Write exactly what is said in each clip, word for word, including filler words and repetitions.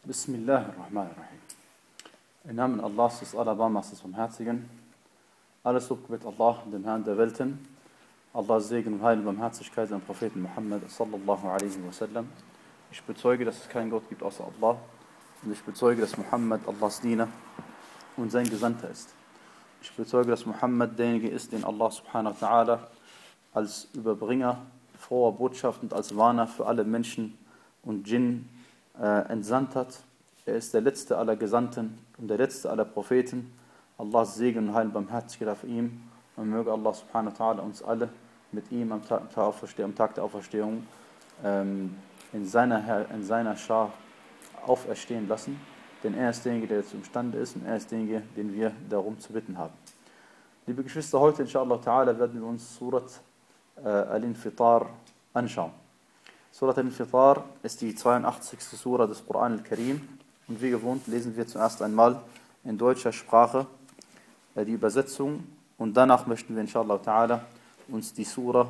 Bismillahirrahmanirrahim. Im Namen Allahs, des Allerbarmers, des Barmherzigen. Alles Lob gebet Allah, dem Herrn der Welten. Allahs Segen und Heil und Barmherzigkeit an Propheten Muhammad sallallahu alaihi wasallam. Ich bezeuge, dass es keinen Gott gibt außer Allah. Und ich bezeuge, dass Muhammad Allahs Diener und sein Gesandter ist. Ich bezeuge, dass Muhammad derjenige ist, den Allah subhanahu wa ta'ala als Überbringer froher Botschaft und als Warner für alle Menschen und Djinn äh, entsandt hat. Er ist der letzte aller Gesandten und der letzte aller Propheten. Allahs Segen und Heil und Barmherzigkeit auf ihm. Und möge Allah subhanahu wa ta'ala uns alle mit ihm am Tag, am Tag der Auferstehung ähm, in, seiner, in seiner Schar auferstehen lassen. Denn er ist derjenige, der jetzt imstande ist, und er ist derjenige, den wir darum zu bitten haben. Liebe Geschwister, heute inshallah ta'ala werden wir uns Surat äh, Al-Infitar anschauen. Surat Al-Infitar ist die zweiundachtzigste Sura des Koran al-Karim. Und wie gewohnt lesen wir zuerst einmal in deutscher Sprache äh, die Übersetzung. Und danach möchten wir inshallah ta'ala uns die Sura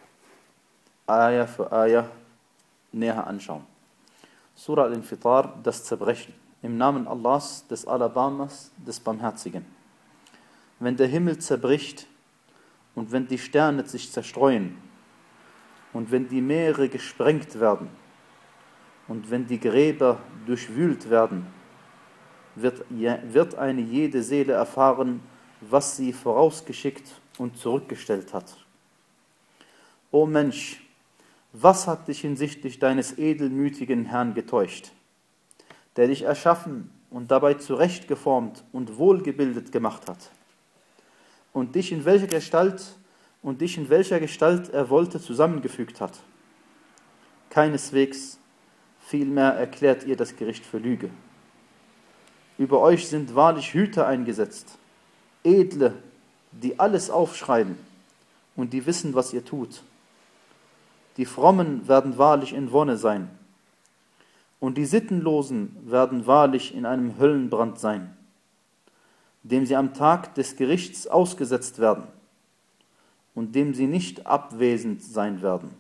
Ayah für Ayah näher anschauen. Surah Al-Infitar, das Zerbrechen. Im Namen Allahs, des Allerbarmers, des Barmherzigen. Wenn der Himmel zerbricht und wenn die Sterne sich zerstreuen und wenn die Meere gesprengt werden und wenn die Gräber durchwühlt werden, wird, wird eine jede Seele erfahren, was sie vorausgeschickt und zurückgestellt hat. O Mensch, was hat dich hinsichtlich deines edelmütigen Herrn getäuscht, der dich erschaffen und dabei zurechtgeformt und wohlgebildet gemacht hat und dich in welcher Gestalt und dich in welcher Gestalt er wollte zusammengefügt hat. Keineswegs, vielmehr erklärt ihr das Gericht für Lüge. Über euch sind wahrlich Hüter eingesetzt, Edle, die alles aufschreiben und die wissen, was ihr tut. Die Frommen werden wahrlich in Wonne sein und die Sittenlosen werden wahrlich in einem Höllenbrand sein, dem sie am Tag des Gerichts ausgesetzt werden und dem sie nicht abwesend sein werden.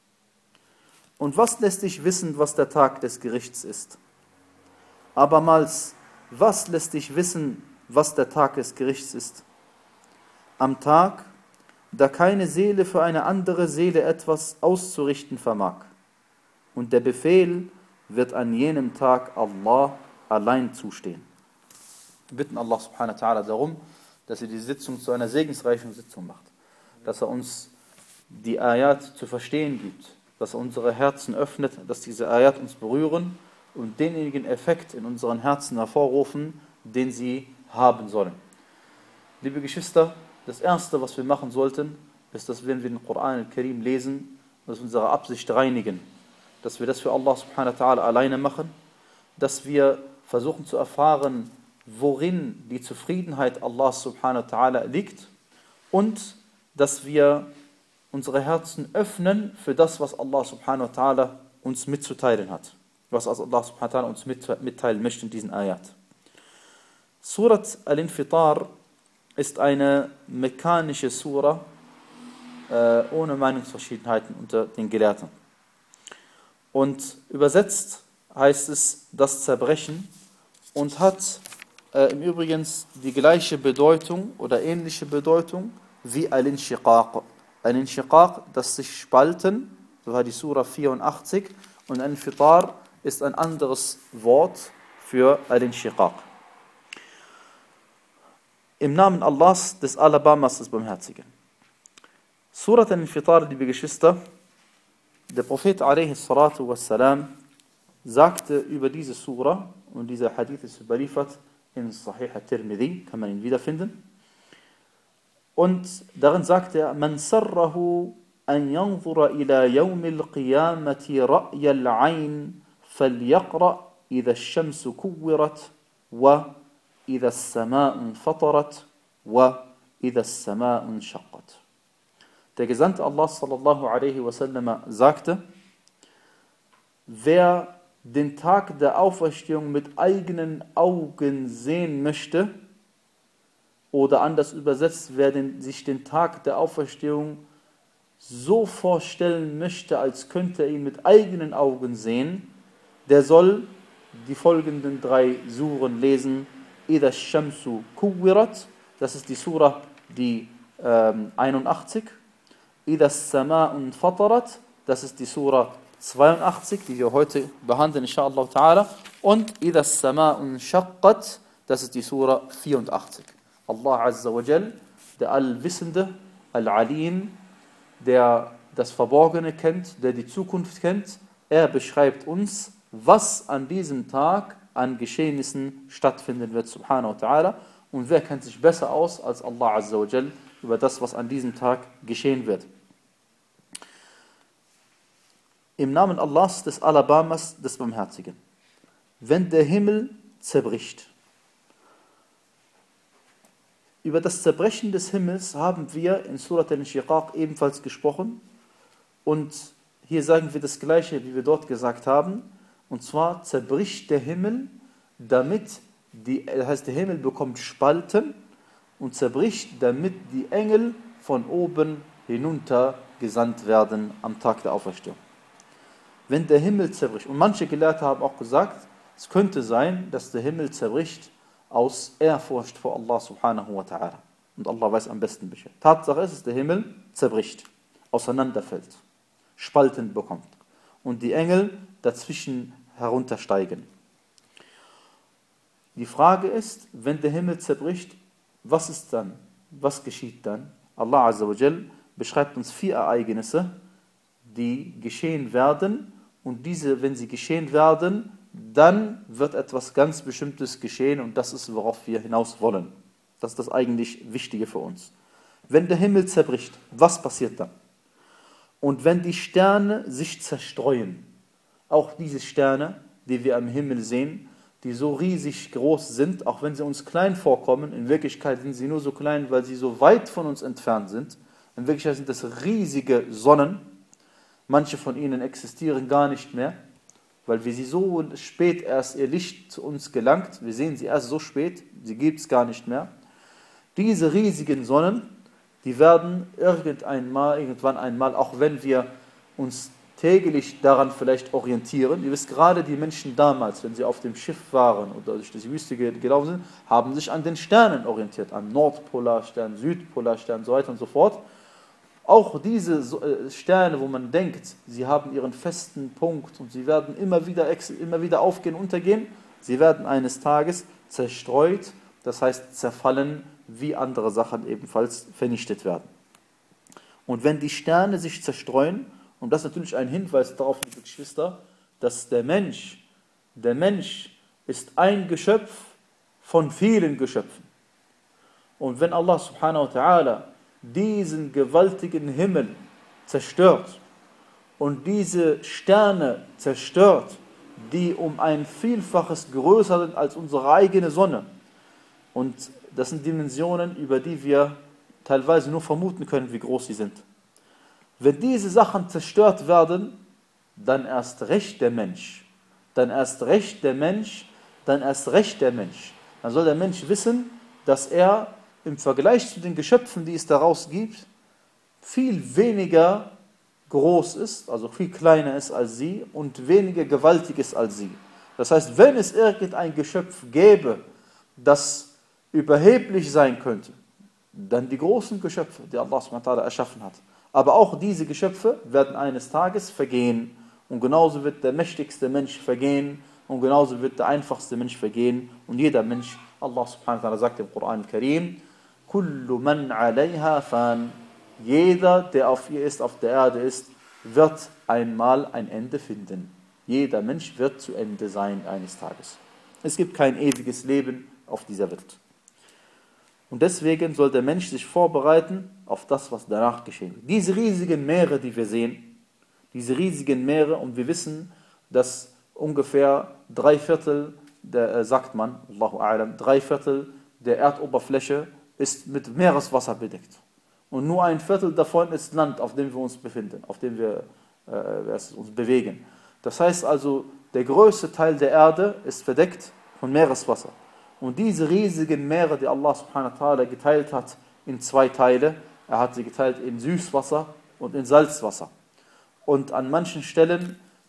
Und was lässt dich wissen, was der Tag des Gerichts ist? Abermals, was lässt dich wissen, was der Tag des Gerichts ist? Am Tag, da keine Seele für eine andere Seele etwas auszurichten vermag. Und der Befehl wird an jenem Tag Allah allein zustehen. Wir bitten Allah subhanahu wa ta'ala darum, dass er die Sitzung zu einer segensreichen Sitzung macht. Dass er uns die Ayat zu verstehen gibt. Dass er unsere Herzen öffnet, dass diese Ayat uns berühren und denjenigen Effekt in unseren Herzen hervorrufen, den sie haben sollen. Liebe Geschwister, das Erste, was wir machen sollten, ist, dass wenn wir den Koran al-Karim lesen, dass wir unsere Absicht reinigen. Dass wir das für Allah subhanahu wa ta'ala alleine machen. Dass wir versuchen zu erfahren, worin die Zufriedenheit Allah subhanahu wa ta'ala liegt. Und dass wir unsere Herzen öffnen für das, was Allah subhanahu wa ta'ala uns mitzuteilen hat. Was Allah subhanahu wa ta'ala uns mitteilen möchte in diesen Ayat. Surat Al-Infitar ist eine mekkanische Sura äh, ohne Meinungsverschiedenheiten unter den Gelehrten. Und übersetzt heißt es das Zerbrechen und hat äh, im Übrigen die gleiche Bedeutung oder ähnliche Bedeutung wie Al-Inshiqaq. Al-Inshiqaq, das sich spalten, so war die Sura vierundachtzig, und Al-Infitar ist ein anderes Wort für Al-Inshiqaq. Im Namen Allahs, des Allerbarmers, des Barmherzigen. Surat Al-Infitar, liebe Geschwister, der Prophet alaihi salatu wassalam sagte über diese Sura, und dieser Hadith ist überliefert in Sahih al-Tirmidhi, kann man ihn wiederfinden. Und darin sagt er, Man sarrahu an yanzura ila yawmil qiyamati ra'yal ayn falyaqra idha ash-shamsu kuwirat wa idha as-sama'u fatarat wa idha as-sama'u shaqqat. Der Gesandte Allah sallallahu alaihi wasallam sagte, wer den Tag der Auferstehung mit eigenen Augen sehen möchte, oder anders übersetzt, wer den, sich den Tag der Auferstehung so vorstellen möchte, als könnte er ihn mit eigenen Augen sehen, der soll die folgenden drei Suren lesen. Ida Shamsu Kuwirat, das ist die Sura, die ähm, einundachtzig. Ida Sama'un Fatarat, das ist die Sura zweiundachtzig, die wir heute behandeln, inshallah ta'ala. Und Ida Sama'un Shaqqat, das ist die Sura vierundachtzig. Allah Azza wa Jal, der Allwissende, Al-Alim, der das Verborgene kennt, der die Zukunft kennt, er beschreibt uns, was an diesem Tag an Geschehnissen stattfinden wird, subhanahu wa ta'ala. Und wer kennt sich besser aus als Allah Azza wa Jal über das, was an diesem Tag geschehen wird. Im Namen Allahs, des Alabamas, des Barmherzigen. Wenn der Himmel zerbricht. Über das Zerbrechen des Himmels haben wir in Surat al-Inshiqaq ebenfalls gesprochen. Und hier sagen wir das Gleiche, wie wir dort gesagt haben. Und zwar zerbricht der Himmel, damit die, das heißt, der Himmel bekommt Spalten und zerbricht, damit die Engel von oben hinunter gesandt werden am Tag der Auferstehung. Wenn der Himmel zerbricht, und manche Gelehrte haben auch gesagt, es könnte sein, dass der Himmel zerbricht aus Ehrfurcht vor Allah subhanahu wa ta'ala. Und Allah weiß am besten Bescheid. Tatsache ist, dass der Himmel zerbricht, auseinanderfällt, Spalten bekommt und die Engel dazwischen heruntersteigen. Die Frage ist, wenn der Himmel zerbricht, was ist dann? Was geschieht dann? Allah Azza wa Jal beschreibt uns vier Ereignisse, die geschehen werden, und diese, wenn sie geschehen werden, dann wird etwas ganz Bestimmtes geschehen, und das ist, worauf wir hinaus wollen. Das ist das eigentlich Wichtige für uns. Wenn der Himmel zerbricht, was passiert dann? Und wenn die Sterne sich zerstreuen, auch diese Sterne, die wir am Himmel sehen, die so riesig groß sind, auch wenn sie uns klein vorkommen, in Wirklichkeit sind sie nur so klein, weil sie so weit von uns entfernt sind. In Wirklichkeit sind das riesige Sonnen. Manche von ihnen existieren gar nicht mehr, weil wir sie so spät erst ihr Licht zu uns gelangt. Wir sehen sie erst so spät, sie gibt es gar nicht mehr. Diese riesigen Sonnen, die werden irgendeinmal, irgendwann einmal, auch wenn wir uns täglich daran vielleicht orientieren. Ihr wisst, gerade die Menschen damals, wenn sie auf dem Schiff waren oder durch die Wüste gelaufen sind, haben sich an den Sternen orientiert, an Nordpolarstern, Südpolarstern und so weiter und so fort. Auch diese Sterne, wo man denkt, sie haben ihren festen Punkt und sie werden immer wieder, immer wieder aufgehen, untergehen, sie werden eines Tages zerstreut, das heißt zerfallen, wie andere Sachen ebenfalls vernichtet werden. Und wenn die Sterne sich zerstreuen, und das ist natürlich ein Hinweis darauf, liebe Geschwister, dass der Mensch, der Mensch ist ein Geschöpf von vielen Geschöpfen. Und wenn Allah subhanahu wa ta'ala diesen gewaltigen Himmel zerstört und diese Sterne zerstört, die um ein Vielfaches größer sind als unsere eigene Sonne, und das sind Dimensionen, über die wir teilweise nur vermuten können, wie groß sie sind. Wenn diese Sachen zerstört werden, dann erst recht der Mensch, dann erst recht der Mensch, dann erst recht der Mensch. Dann soll der Mensch wissen, dass er im Vergleich zu den Geschöpfen, die es daraus gibt, viel weniger groß ist, also viel kleiner ist als sie und weniger gewaltig ist als sie. Das heißt, wenn es irgendein Geschöpf gäbe, das überheblich sein könnte, dann die großen Geschöpfe, die Allah subhanahu wa ta'ala erschaffen hat. Aber auch diese Geschöpfe werden eines Tages vergehen, und genauso wird der mächtigste Mensch vergehen und genauso wird der einfachste Mensch vergehen, und jeder Mensch, Allah subhanahu wa ta'ala sagt im Koran al-Karim, Kullu man alayha fan, jeder, der auf ihr ist, auf der Erde ist, wird einmal ein Ende finden. Jeder Mensch wird zu Ende sein eines Tages. Es gibt kein ewiges Leben auf dieser Welt. Und deswegen soll der Mensch sich vorbereiten auf das, was danach geschehen wird. Diese riesigen Meere, die wir sehen, diese riesigen Meere, und wir wissen, dass ungefähr drei Viertel, der, äh, sagt man, Allahu a'lam, drei Viertel der Erdoberfläche ist mit Meereswasser bedeckt. Und nur ein Viertel davon ist Land, auf dem wir uns befinden, auf dem wir äh, uns bewegen. Das heißt also, der größte Teil der Erde ist verdeckt von Meereswasser. Und diese riesigen Meere, die Allah subhanahu wa ta'ala geteilt hat in zwei Teile, er hat sie geteilt in Süßwasser und in Salzwasser. Und an manchen Stellen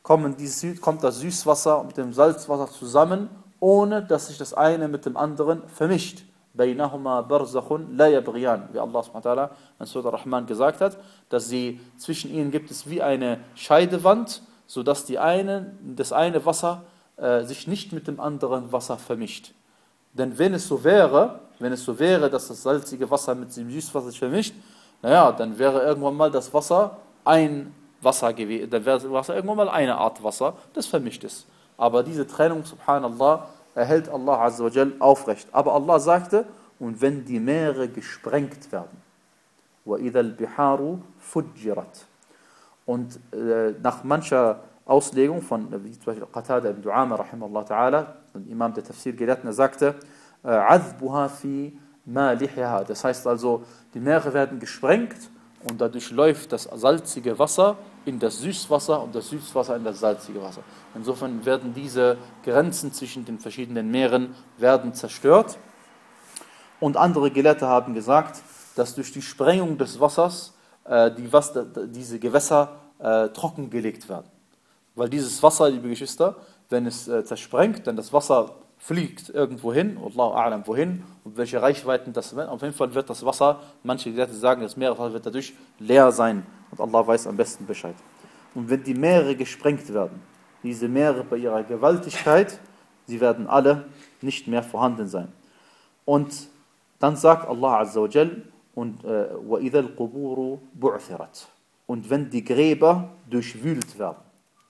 kommen die, kommt das Süßwasser mit dem Salzwasser zusammen, ohne dass sich das eine mit dem anderen vermischt. بَيْنَهُمَا بَرْزَخٌ لَا يَبْغِيَانِ, wie Allah subhanahu wa ta'ala in Surah Ar-Rahman gesagt hat, dass sie, zwischen ihnen gibt es wie eine Scheidewand, sodass die eine, das eine Wasser äh, sich nicht mit dem anderen Wasser vermischt. Denn wenn es so wäre, wenn es so wäre, dass das salzige Wasser mit dem Süßwasser sich vermischt, naja, dann wäre irgendwann mal das Wasser ein Wasser gewesen, dann wäre das Wasser irgendwann mal eine Art Wasser, das vermischt ist. Aber diese Trennung, subhanallah, erhält Allah Azza wa Jal aufrecht. Aber Allah sagte, und wenn die Meere gesprengt werden, وَإِذَا الْبِحَارُ فُجِّرَتْ. Und äh, nach mancher Auslegung von, wie zum Beispiel Qatada ibn Du'ama, rahimahullah ta'ala, ein Imam der Tafsir-Gelehrten, sagte, عَذْبُهَا فِي مَالِحِهَا. Das heißt also, die Meere werden gesprengt und dadurch läuft das salzige Wasser in das Süßwasser und das Süßwasser in das salzige Wasser. Insofern werden diese Grenzen zwischen den verschiedenen Meeren werden zerstört. Und andere Gelehrte haben gesagt, dass durch die Sprengung des Wassers äh, die Wasser, diese Gewässer äh, trockengelegt werden. Weil dieses Wasser, liebe Geschwister, wenn es äh, zersprengt, dann das Wasser fliegt irgendwo hin, Allahu a'lam wohin und welche Reichweiten das wird. Auf jeden Fall wird das Wasser, manche Gelehrte sagen, das Meerwasser wird dadurch leer sein und Allah weiß am besten Bescheid. Und wenn die Meere gesprengt werden, diese Meere bei ihrer Gewaltigkeit, sie werden alle nicht mehr vorhanden sein. Und dann sagt Allah Azza wa Jal, und äh, وَإِذَا الْقُبُورُ بُعْثِرَتْ. Und wenn die Gräber durchwühlt werden.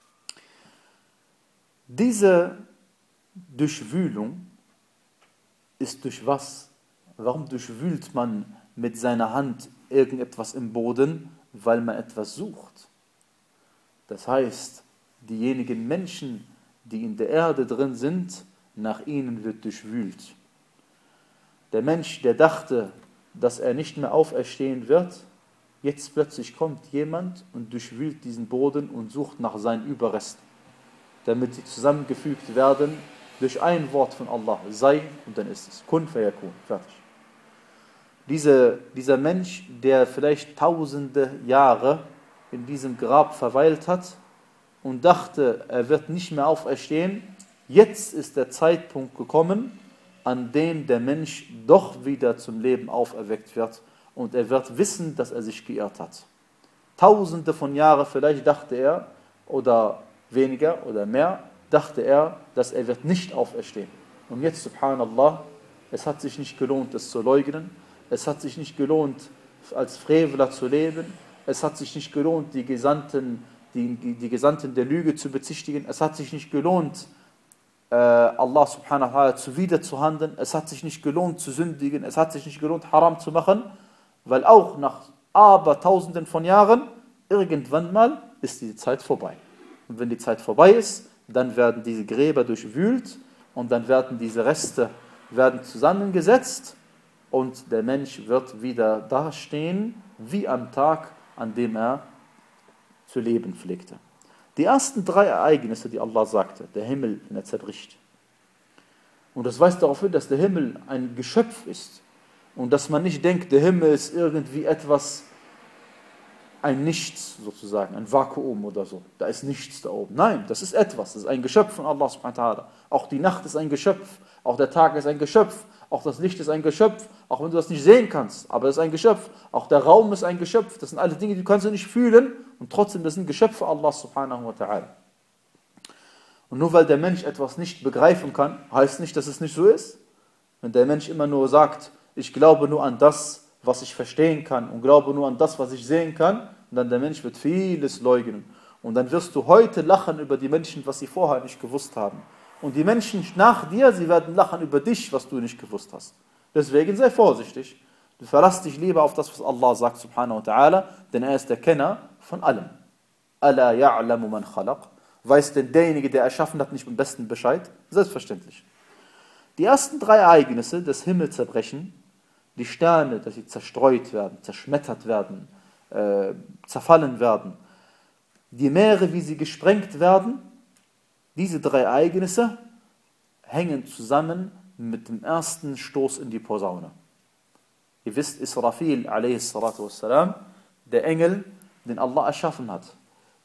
Diese Durchwühlung ist durch was? Warum durchwühlt man mit seiner Hand irgendetwas im Boden? Weil man etwas sucht. Das heißt, diejenigen Menschen, die in der Erde drin sind, nach ihnen wird durchwühlt. Der Mensch, der dachte, dass er nicht mehr auferstehen wird, jetzt plötzlich kommt jemand und durchwühlt diesen Boden und sucht nach seinen Überresten, damit sie zusammengefügt werden durch ein Wort von Allah, sei, und dann ist es. Kun fayakun, fertig. Diese, dieser Mensch, der vielleicht tausende Jahre in diesem Grab verweilt hat und dachte, er wird nicht mehr auferstehen, jetzt ist der Zeitpunkt gekommen, an dem der Mensch doch wieder zum Leben auferweckt wird und er wird wissen, dass er sich geirrt hat. Tausende von Jahren vielleicht dachte er, oder weniger oder mehr, dachte er, dass er wird nicht auferstehen. Und jetzt, subhanallah, es hat sich nicht gelohnt, es zu leugnen, es hat sich nicht gelohnt, als Freveler zu leben, es hat sich nicht gelohnt, die Gesandten, die, die Gesandten der Lüge zu bezichtigen, es hat sich nicht gelohnt, Allah subhanahu wa ta'ala zuwider zu handeln, es hat sich nicht gelohnt zu sündigen, es hat sich nicht gelohnt Haram zu machen, weil auch nach aber tausenden von Jahren, irgendwann mal ist die Zeit vorbei. Und wenn die Zeit vorbei ist, dann werden diese Gräber durchwühlt und dann werden diese Reste werden zusammengesetzt und der Mensch wird wieder dastehen, wie am Tag, an dem er zu leben pflegte. Die ersten drei Ereignisse, die Allah sagte, der Himmel, wenn er zerbricht. Und das weist darauf hin, dass der Himmel ein Geschöpf ist. Und dass man nicht denkt, der Himmel ist irgendwie etwas, ein Nichts sozusagen, ein Vakuum oder so. Da ist nichts da oben. Nein, das ist etwas, das ist ein Geschöpf von Allah subhanahu wa ta'ala. Auch die Nacht ist ein Geschöpf, auch der Tag ist ein Geschöpf, auch das Licht ist ein Geschöpf, auch wenn du das nicht sehen kannst, aber es ist ein Geschöpf. Auch der Raum ist ein Geschöpf, das sind alle Dinge, die kannst du nicht fühlen und trotzdem, das sind Geschöpfe Allah subhanahu wa ta'ala. Und nur weil der Mensch etwas nicht begreifen kann, heißt nicht, dass es nicht so ist. Wenn der Mensch immer nur sagt, ich glaube nur an das, was ich verstehen kann und glaube nur an das, was ich sehen kann, dann der Mensch wird vieles leugnen. Und dann wirst du heute lachen über die Menschen, was sie vorher nicht gewusst haben. Und die Menschen nach dir, sie werden lachen über dich, was du nicht gewusst hast. Deswegen sei vorsichtig. Du verlass dich lieber auf das, was Allah sagt, subhanahu wa ta'ala, denn er ist der Kenner von allem. Ala ya'lamu man khalaq. Weiß denn derjenige, der erschaffen hat, nicht am besten Bescheid? Selbstverständlich. Die ersten drei Ereignisse, das Himmelzerbrechen, die Sterne, dass sie zerstreut werden, zerschmettert werden, äh, zerfallen werden, die Meere, wie sie gesprengt werden, diese drei Ereignisse hängen zusammen mit dem ersten Stoß in die Posaune. Ihr wisst, Israfil, alayhi salatu wassalam, der Engel, den Allah erschaffen hat,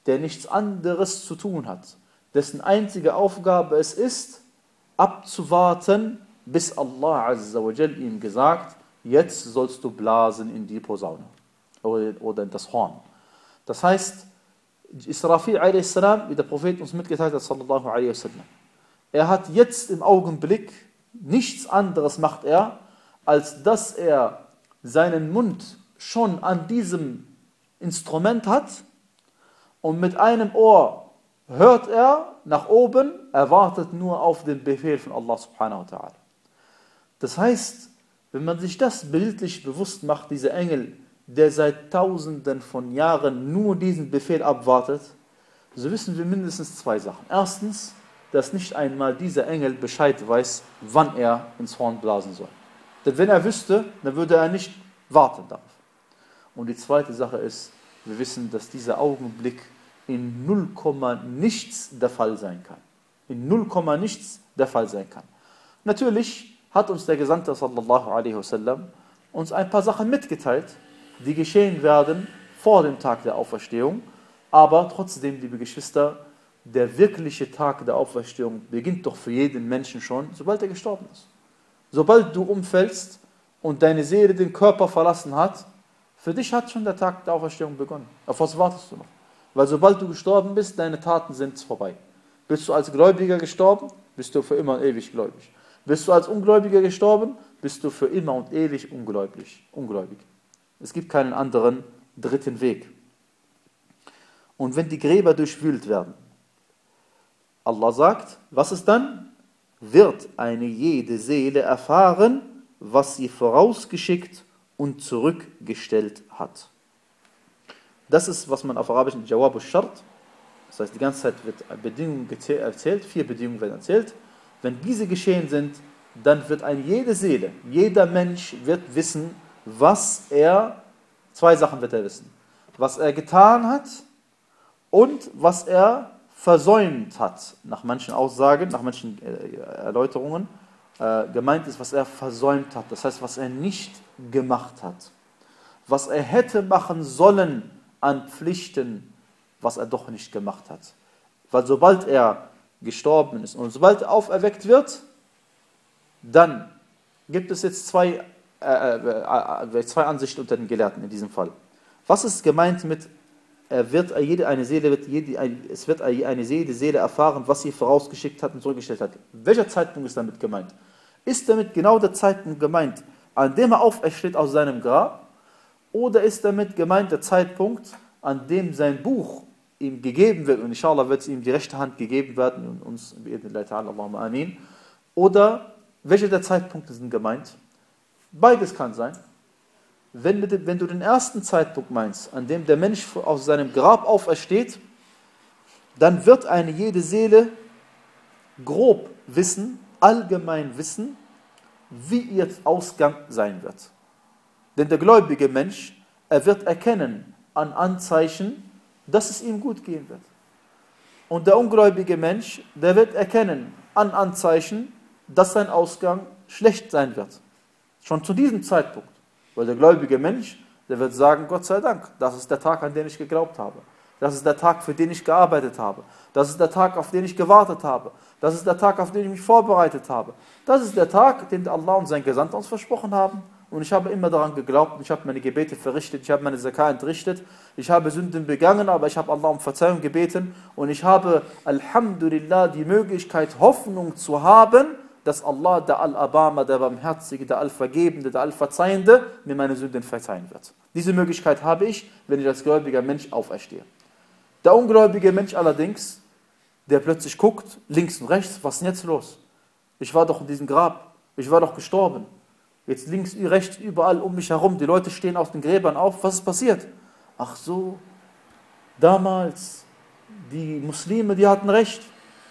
der nichts anderes zu tun hat, dessen einzige Aufgabe es ist, abzuwarten, bis Allah Azza wa Jal ihm gesagt, jetzt sollst du blasen in die Posaune oder, oder in das Horn. Das heißt, Israfil a s, wie der Prophet uns mitgeteilt hat, sallallahu alaihi wasallam, er hat jetzt im Augenblick nichts anderes macht er, als dass er seinen Mund schon an diesem Instrument hat und mit einem Ohr hört er nach oben, er wartet nur auf den Befehl von Allah subhanahu wa ta'ala. Das heißt, wenn man sich das bildlich bewusst macht, dieser Engel, der seit tausenden von Jahren nur diesen Befehl abwartet, so wissen wir mindestens zwei Sachen. Erstens, dass nicht einmal dieser Engel Bescheid weiß, wann er ins Horn blasen soll. Denn wenn er wüsste, dann würde er nicht warten darauf. Und die zweite Sache ist, wir wissen, dass dieser Augenblick in null Komma nichts der Fall sein kann. In null Komma nichts der Fall sein kann. Natürlich hat uns der Gesandte sallallahu alaihi wasallam uns ein paar Sachen mitgeteilt, die geschehen werden vor dem Tag der Auferstehung. Aber trotzdem, liebe Geschwister, der wirkliche Tag der Auferstehung beginnt doch für jeden Menschen schon, sobald er gestorben ist. Sobald du umfällst und deine Seele den Körper verlassen hat, für dich hat schon der Tag der Auferstehung begonnen. Auf was wartest du noch? Weil sobald du gestorben bist, deine Taten sind vorbei. Bist du als Gläubiger gestorben, bist du für immer und ewig gläubig. Bist du als Ungläubiger gestorben, bist du für immer und ewig ungläubig. ungläubig. Es gibt keinen anderen dritten Weg. Und wenn die Gräber durchwühlt werden, Allah sagt, was ist dann? Wird eine jede Seele erfahren, was sie vorausgeschickt und zurückgestellt hat. Das ist, was man auf Arabisch in Jawab al-Shart, das heißt, die ganze Zeit wird Bedingungen erzählt, vier Bedingungen werden erzählt. Wenn diese geschehen sind, dann wird eine jede Seele, jeder Mensch wird wissen, was er, zwei Sachen wird er wissen, was er getan hat und was er versäumt hat. Nach manchen Aussagen, nach manchen äh, Erläuterungen, äh, gemeint ist, was er versäumt hat. Das heißt, was er nicht gemacht hat. Was er hätte machen sollen an Pflichten, was er doch nicht gemacht hat. Weil sobald er gestorben ist und sobald er auferweckt wird, dann gibt es jetzt zwei, äh, äh, zwei Ansichten unter den Gelehrten in diesem Fall. Was ist gemeint mit Er wird jede eine Seele wird jede, es wird eine Seele, Seele erfahren, was sie vorausgeschickt hat und zurückgestellt hat. Welcher Zeitpunkt ist damit gemeint? Ist damit genau der Zeitpunkt gemeint, an dem er aufersteht aus seinem Grab? Oder ist damit gemeint der Zeitpunkt, an dem sein Buch ihm gegeben wird? Und inshallah wird es ihm die rechte Hand gegeben werden und uns, Allahumma amin. Oder welche der Zeitpunkte sind gemeint? Beides kann sein. Wenn, wenn du den ersten Zeitpunkt meinst, an dem der Mensch aus seinem Grab aufersteht, dann wird eine jede Seele grob wissen, allgemein wissen, wie ihr Ausgang sein wird. Denn der gläubige Mensch, er wird erkennen an Anzeichen, dass es ihm gut gehen wird. Und der ungläubige Mensch, der wird erkennen an Anzeichen, dass sein Ausgang schlecht sein wird. Schon zu diesem Zeitpunkt. Weil der gläubige Mensch, der wird sagen, Gott sei Dank, das ist der Tag, an den ich geglaubt habe. Das ist der Tag, für den ich gearbeitet habe. Das ist der Tag, auf den ich gewartet habe. Das ist der Tag, auf den ich mich vorbereitet habe. Das ist der Tag, den Allah und sein Gesandter uns versprochen haben. Und ich habe immer daran geglaubt, ich habe meine Gebete verrichtet, ich habe meine Zakah entrichtet, ich habe Sünden begangen, aber ich habe Allah um Verzeihung gebeten und ich habe, Alhamdulillah, die Möglichkeit, Hoffnung zu haben, dass Allah, der Al-Abama, der Barmherzige, der Al-Vergebende, der Al-Verzeihende, mir meine Sünden verzeihen wird. Diese Möglichkeit habe ich, wenn ich als gläubiger Mensch auferstehe. Der ungläubige Mensch allerdings, der plötzlich guckt, links und rechts, was ist denn jetzt los? Ich war doch in diesem Grab, ich war doch gestorben. Jetzt links, rechts, überall um mich herum, die Leute stehen aus den Gräbern auf, was ist passiert? Ach so, damals, die Muslime, die hatten recht.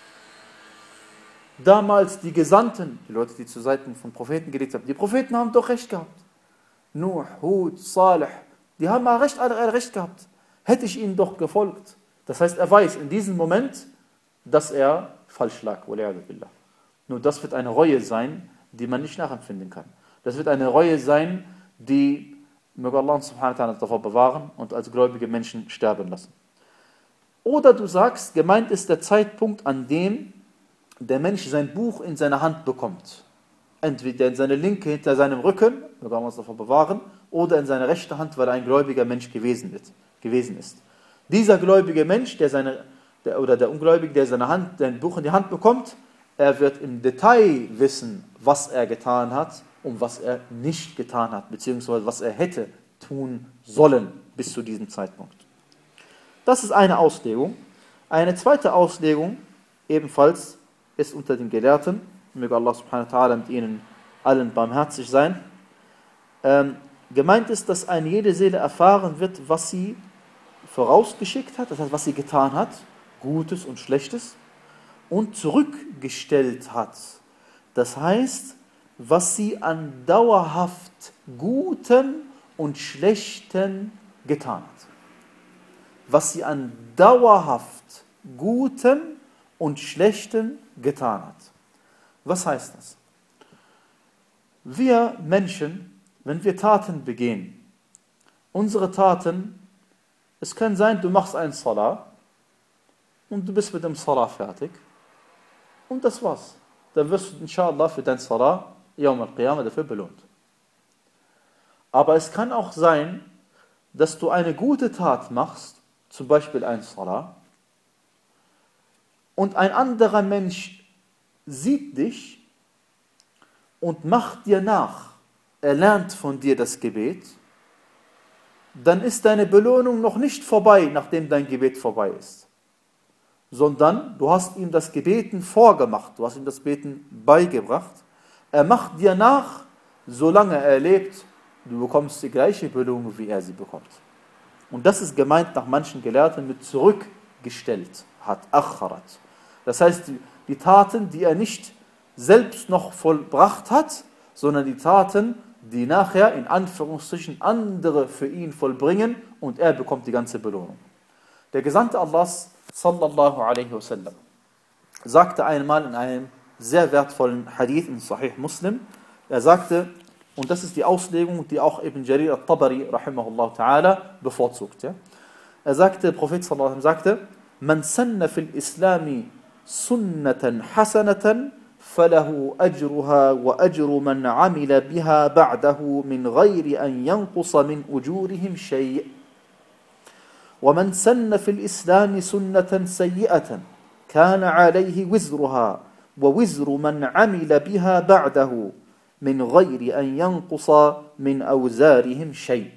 Damals die Gesandten, die Leute, die zu Seiten von Propheten gelebt haben, die Propheten haben doch recht gehabt. Nuh, Hud, Salih, die haben mal recht, alle recht gehabt. Hätte ich ihnen doch gefolgt. Das heißt, er weiß in diesem Moment, dass er falsch lag. Nur das wird eine Reue sein, die man nicht nachempfinden kann. Das wird eine Reue sein, die möge Allah subhanahu wa ta'ala davor bewahren und als gläubige Menschen sterben lassen. Oder du sagst, gemeint ist der Zeitpunkt, an dem der Mensch sein Buch in seine Hand bekommt. Entweder in seine linke hinter seinem Rücken, wir wollen uns davor bewahren, oder in seine rechte Hand, weil er ein gläubiger Mensch gewesen, wird, gewesen ist. Dieser gläubige Mensch, der seine, der, oder der Ungläubige, der seine Hand, sein Buch in die Hand bekommt, er wird im Detail wissen, was er getan hat und was er nicht getan hat, beziehungsweise was er hätte tun sollen bis zu diesem Zeitpunkt. Das ist eine Auslegung. Eine zweite Auslegung, ebenfalls, ist unter den Gelehrten, möge Allah subhanahu wa ta'ala mit ihnen allen barmherzig sein, ähm, gemeint ist, dass eine jede Seele erfahren wird, was sie vorausgeschickt hat, das heißt, was sie getan hat, Gutes und Schlechtes, und zurückgestellt hat. Das heißt, was sie an dauerhaft Gutem und Schlechten getan hat. Was sie an dauerhaft Gutem und Schlechten getan hat. Was heißt das? Wir Menschen, wenn wir Taten begehen, unsere Taten, es kann sein, du machst einen Salah und du bist mit dem Salah fertig und das war's. Dann wirst du inshallah für dein Salah Yawm al-Qiyamah dafür belohnt. Aber es kann auch sein, dass du eine gute Tat machst, zum Beispiel ein Salah, und ein anderer Mensch sieht dich und macht dir nach, er lernt von dir das Gebet, dann ist deine Belohnung noch nicht vorbei, nachdem dein Gebet vorbei ist. Sondern du hast ihm das Gebeten vorgemacht, du hast ihm das Beten beigebracht. Er macht dir nach, solange er lebt, du bekommst die gleiche Belohnung, wie er sie bekommt. Und das ist gemeint nach manchen Gelehrten mit zurückgestellt hat, akharat. Das heißt, die, die Taten, die er nicht selbst noch vollbracht hat, sondern die Taten, die nachher in Anführungsstrichen andere für ihn vollbringen und er bekommt die ganze Belohnung. Der Gesandte Allahs, sallallahu alaihi wasallam, sagte einmal in einem sehr wertvollen Hadith in Sahih Muslim, er sagte, und das ist die Auslegung, die auch Ibn Jarir al-Tabari, rahimahullah ta'ala, bevorzugt. Ja? Er sagte, der Prophet sallallahu alaihi wasallam sagte, man sanna fil Islami sunnatan hasanatan, فله أجرها وأجر من عمل بها بعده من غير أن ينقص من أجورهم شيء ومن سن في الإسلام سنة سيئة كان عليه وزرها ووزر من عمل بها بعده من غير أن ينقص من أوزارهم شيء.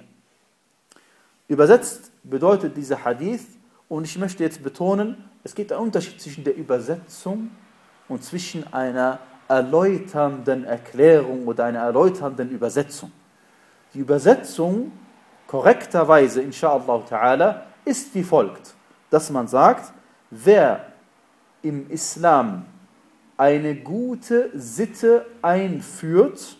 Übersetzt bedeutet dieser Hadith, und ich möchte jetzt betonen, es gibt einen Unterschied zwischen der Übersetzung und zwischen einer erläuternden Erklärung oder einer erläuternden Übersetzung. Die Übersetzung korrekterweise, inshallah ta'ala, ist wie folgt, dass man sagt, wer im Islam eine gute Sitte einführt,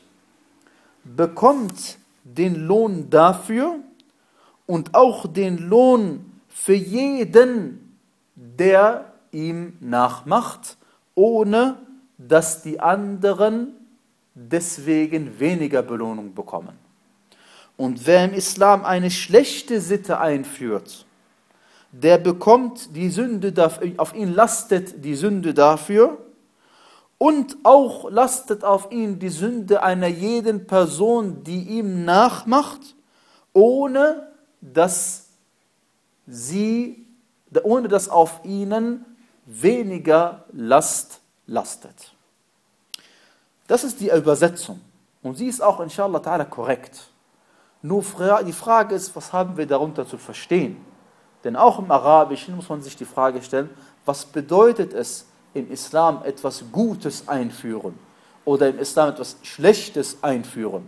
bekommt den Lohn dafür und auch den Lohn für jeden, der ihm nachmacht, ohne dass die anderen deswegen weniger Belohnung bekommen. Und wer im Islam eine schlechte Sitte einführt, der bekommt die Sünde, auf ihn lastet die Sünde dafür und auch lastet auf ihn die Sünde einer jeden Person, die ihm nachmacht, ohne dass sie, ohne dass auf ihnen weniger Last lastet. Das ist die Übersetzung. Und sie ist auch inshallah ta'ala korrekt. Nur die Frage ist, was haben wir darunter zu verstehen? Denn auch im Arabischen muss man sich die Frage stellen, was bedeutet es, im Islam etwas Gutes einführen oder im Islam etwas Schlechtes einführen?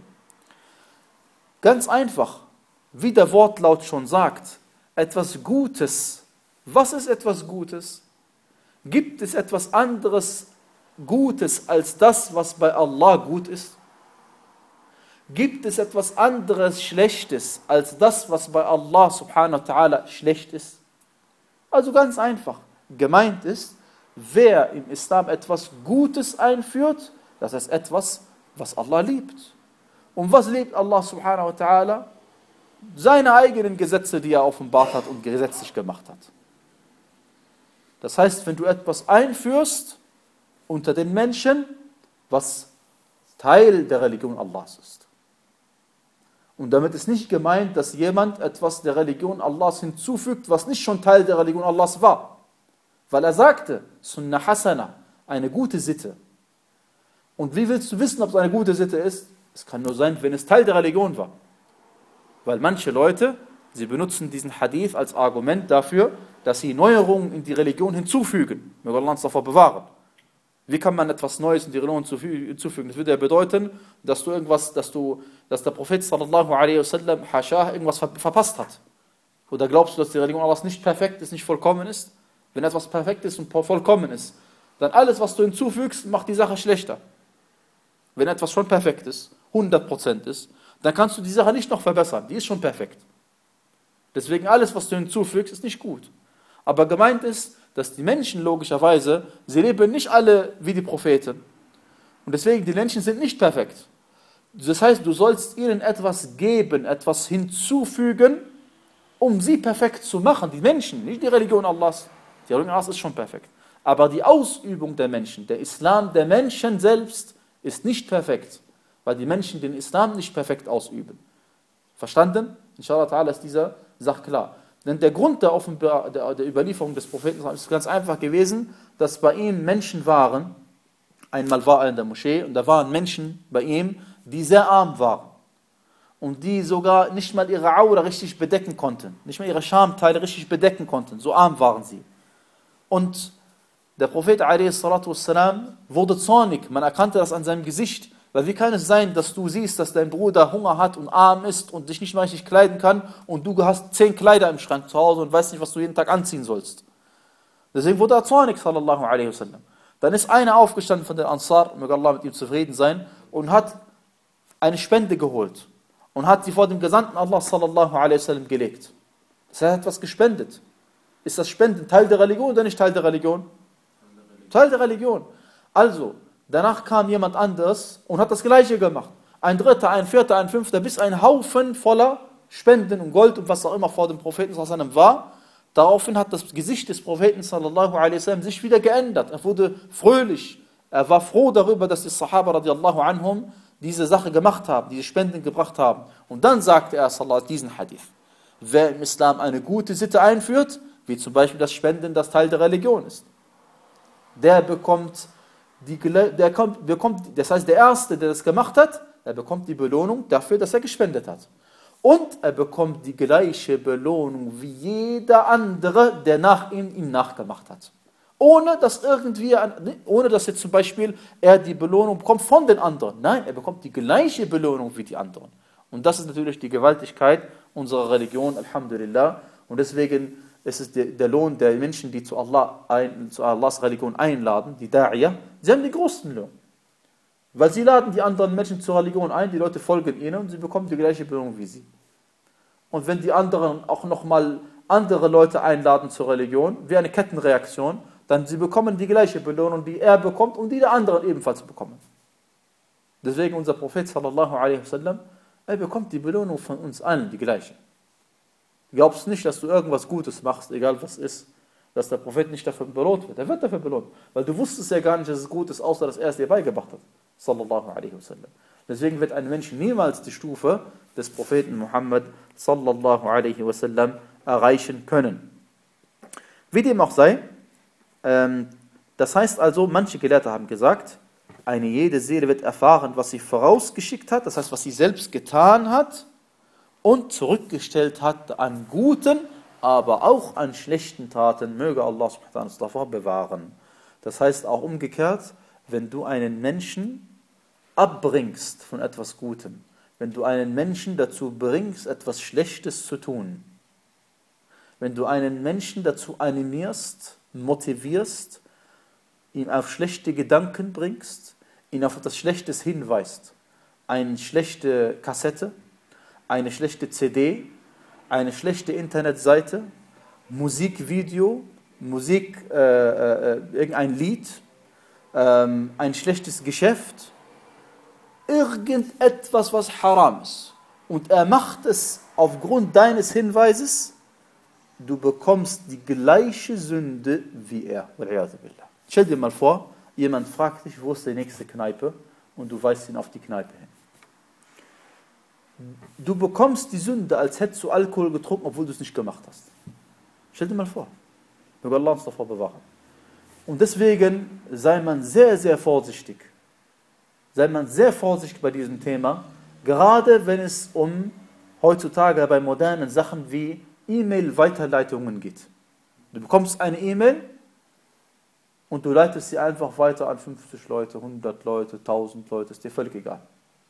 Ganz einfach, wie der Wortlaut schon sagt, etwas Gutes. Was ist etwas Gutes? Gibt es etwas anderes Gutes als das, was bei Allah gut ist? Gibt es etwas anderes Schlechtes als das, was bei Allah subhanahu wa ta'ala schlecht ist? Also ganz einfach. Gemeint ist, wer im Islam etwas Gutes einführt, das ist etwas, was Allah liebt. Und was liebt Allah subhanahu wa ta'ala? Seine eigenen Gesetze, die er offenbart hat und gesetzlich gemacht hat. Das heißt, wenn du etwas einführst unter den Menschen, was Teil der Religion Allahs ist. Und damit ist nicht gemeint, dass jemand etwas der Religion Allahs hinzufügt, was nicht schon Teil der Religion Allahs war. Weil er sagte, Sunnah Hasana, eine gute Sitte. Und wie willst du wissen, ob es eine gute Sitte ist? Es kann nur sein, wenn es Teil der Religion war. Weil manche Leute, sie benutzen diesen Hadith als Argument dafür, dass sie Neuerungen in die Religion hinzufügen. Möge Allah uns davor bewahren. Wie kann man etwas Neues in die Religion hinzufügen? Das würde ja bedeuten, dass du irgendwas, dass du, dass der Prophet sallallahu alaihi wasallam, Hascha, irgendwas verpasst hat. Oder glaubst du, dass die Religion Allahs nicht perfekt ist, nicht vollkommen ist? Wenn etwas perfekt ist und vollkommen ist, dann alles, was du hinzufügst, macht die Sache schlechter. Wenn etwas schon perfekt ist, hundert Prozent ist, dann kannst du die Sache nicht noch verbessern. Die ist schon perfekt. Deswegen alles, was du hinzufügst, ist nicht gut. Aber gemeint ist, dass die Menschen logischerweise, sie leben nicht alle wie die Propheten. Und deswegen, die Menschen sind nicht perfekt. Das heißt, du sollst ihnen etwas geben, etwas hinzufügen, um sie perfekt zu machen. Die Menschen, nicht die Religion Allahs. Die Religion Allahs ist schon perfekt. Aber die Ausübung der Menschen, der Islam der Menschen selbst, ist nicht perfekt. Weil die Menschen den Islam nicht perfekt ausüben. Verstanden? Inshallah ta'ala ist dieser Sache klar. Denn der Grund der, Offenbar- der, der Überlieferung des Propheten ist ganz einfach gewesen, dass bei ihm Menschen waren, einmal war er in der Moschee und da waren Menschen bei ihm, die sehr arm waren und die sogar nicht mal ihre Aura richtig bedecken konnten, nicht mal ihre Schamteile richtig bedecken konnten, so arm waren sie. Und der Prophet a s. wurde zornig, man erkannte das an seinem Gesicht. Weil wie kann es sein, dass du siehst, dass dein Bruder Hunger hat und arm ist und dich nicht mal richtig kleiden kann und du hast zehn Kleider im Schrank zu Hause und weißt nicht, was du jeden Tag anziehen sollst. Deswegen wurde er zornig, sallallahu alaihi wasallam. Dann ist einer aufgestanden von den Ansar, möge Allah mit ihm zufrieden sein, und hat eine Spende geholt und hat sie vor dem Gesandten Allah sallallahu alaihi wasallam gelegt. Das heißt, er hat etwas gespendet. Ist das Spenden Teil der Religion oder nicht Teil der Religion? Teil der Religion. Also, danach kam jemand anderes und hat das Gleiche gemacht. Ein Dritter, ein Vierter, ein Fünfter, bis ein Haufen voller Spenden und Gold und was auch immer vor dem Propheten sallallahu alaihi wasallam war. Daraufhin hat das Gesicht des Propheten sallallahu alaihi wasallam sich wieder geändert. Er wurde fröhlich. Er war froh darüber, dass die Sahaba radiallahu anhum diese Sache gemacht haben, diese Spenden gebracht haben. Und dann sagte er sallallahu diesen Hadith. Wer im Islam eine gute Sitte einführt, wie zum Beispiel das Spenden, das Teil der Religion ist, der bekommt Die, der kommt, bekommt, das heißt, der Erste, der das gemacht hat, er bekommt die Belohnung dafür, dass er gespendet hat. Und er bekommt die gleiche Belohnung wie jeder andere, der nach ihm, ihm nachgemacht hat. Ohne dass irgendwie, ohne dass jetzt zum Beispiel er die Belohnung bekommt von den anderen. Nein, er bekommt die gleiche Belohnung wie die anderen. Und das ist natürlich die Gewaltigkeit unserer Religion, Alhamdulillah. Und deswegen es ist der, der Lohn der Menschen, die zu, Allah ein, zu Allahs Religion einladen, die Da'iyah, sie haben den größten Lohn. Weil sie laden die anderen Menschen zur Religion ein, die Leute folgen ihnen und sie bekommen die gleiche Belohnung wie sie. Und wenn die anderen auch nochmal andere Leute einladen zur Religion, wie eine Kettenreaktion, dann sie bekommen die gleiche Belohnung, die er bekommt und die der anderen ebenfalls bekommen. Deswegen unser Prophet sallallahu alaihi wasallam, er bekommt die Belohnung von uns allen, die gleiche. Glaubst nicht, dass du irgendwas Gutes machst, egal was ist, dass der Prophet nicht dafür belohnt wird. Er wird dafür belohnt, weil du wusstest ja gar nicht, dass es gut ist, außer dass er es dir beigebracht hat. Sallallahu alaihi wasallam. Deswegen wird ein Mensch niemals die Stufe des Propheten Muhammad sallallahu alaihi wasallam erreichen können. Wie dem auch sei, ähm, das heißt also, manche Gelehrte haben gesagt, eine jede Seele wird erfahren, was sie vorausgeschickt hat, das heißt, was sie selbst getan hat, und zurückgestellt hat an guten, aber auch an schlechten Taten, möge Allah subhanahu wa ta'ala davor bewahren. Das heißt auch umgekehrt, wenn du einen Menschen abbringst von etwas Gutem, wenn du einen Menschen dazu bringst, etwas Schlechtes zu tun, wenn du einen Menschen dazu animierst, motivierst, ihn auf schlechte Gedanken bringst, ihn auf etwas Schlechtes hinweist, eine schlechte Kassette, eine schlechte C D, eine schlechte Internetseite, Musikvideo, Musik, äh, äh, irgendein Lied, ähm, ein schlechtes Geschäft, irgendetwas, was haram ist. Und er macht es aufgrund deines Hinweises, du bekommst die gleiche Sünde wie er. Stell dir mal vor, jemand fragt dich, wo ist die nächste Kneipe? Und du weist ihn auf die Kneipe hin. Du bekommst die Sünde, als hättest du Alkohol getrunken, obwohl du es nicht gemacht hast. Stell dir mal vor. Möge Allah uns davor bewahren. Und deswegen sei man sehr, sehr vorsichtig. Sei man sehr vorsichtig bei diesem Thema, gerade wenn es um heutzutage bei modernen Sachen wie E-Mail-Weiterleitungen geht. Du bekommst eine E-Mail und du leitest sie einfach weiter an fünfzig Leute, hundert Leute, tausend Leute, ist dir völlig egal.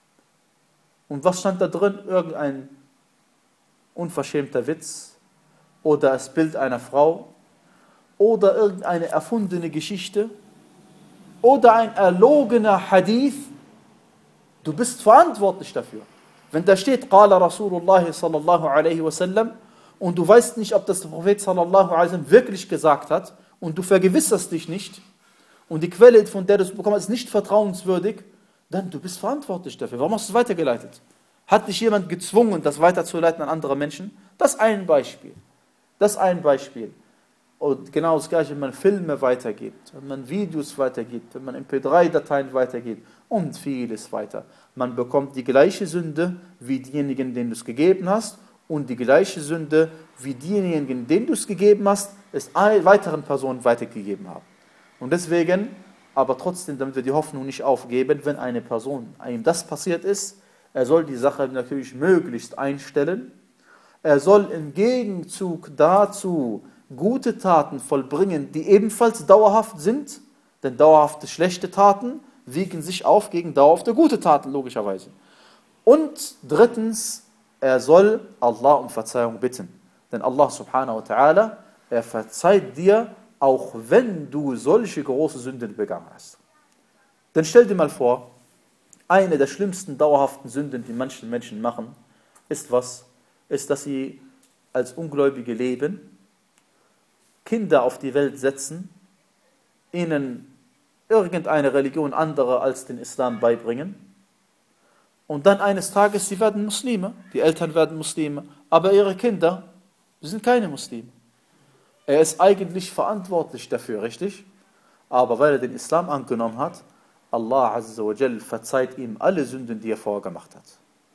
Und was stand da drin? Irgendein unverschämter Witz oder das Bild einer Frau oder irgendeine erfundene Geschichte oder ein erlogener Hadith. Du bist verantwortlich dafür. Wenn da steht, Qala Rasulullah sallallahu alaihi wasallam, und du weißt nicht, ob das der Prophet sallallahu alaihi wasallam wirklich gesagt hat, und du vergewisserst dich nicht, und die Quelle, von der du es bekommen hast, ist nicht vertrauenswürdig, dann du bist verantwortlich dafür. Warum hast du es weitergeleitet? Hat dich jemand gezwungen, das weiterzuleiten an andere Menschen? Das ist ein Beispiel. Das ist ein Beispiel. Und genau das Gleiche, wenn man Filme weitergibt, wenn man Videos weitergibt, wenn man M P drei Dateien weitergibt und vieles weiter. Man bekommt die gleiche Sünde wie diejenigen, denen du es gegeben hast, und die gleiche Sünde wie diejenigen, denen du es gegeben hast, es weiteren Personen weitergegeben haben. Und deswegen, aber trotzdem, damit wir die Hoffnung nicht aufgeben, wenn eine Person, einem das passiert ist, er soll die Sache natürlich möglichst einstellen. Er soll im Gegenzug dazu gute Taten vollbringen, die ebenfalls dauerhaft sind, denn dauerhafte schlechte Taten wiegen sich auf gegen dauerhafte gute Taten, logischerweise. Und drittens, er soll Allah um Verzeihung bitten. Denn Allah subhanahu wa ta'ala, er verzeiht dir, auch wenn du solche große Sünden begangen hast. Denn stell dir mal vor, eine der schlimmsten dauerhaften Sünden, die manche Menschen machen, ist was? Ist, dass sie als Ungläubige leben, Kinder auf die Welt setzen, ihnen irgendeine Religion andere als den Islam beibringen und dann eines Tages, sie werden Muslime, die Eltern werden Muslime, aber ihre Kinder sind keine Muslime. Er ist eigentlich verantwortlich dafür, richtig? Aber weil er den Islam angenommen hat, Allah Azza wa Jal verzeiht ihm alle Sünden, die er vorher gemacht hat.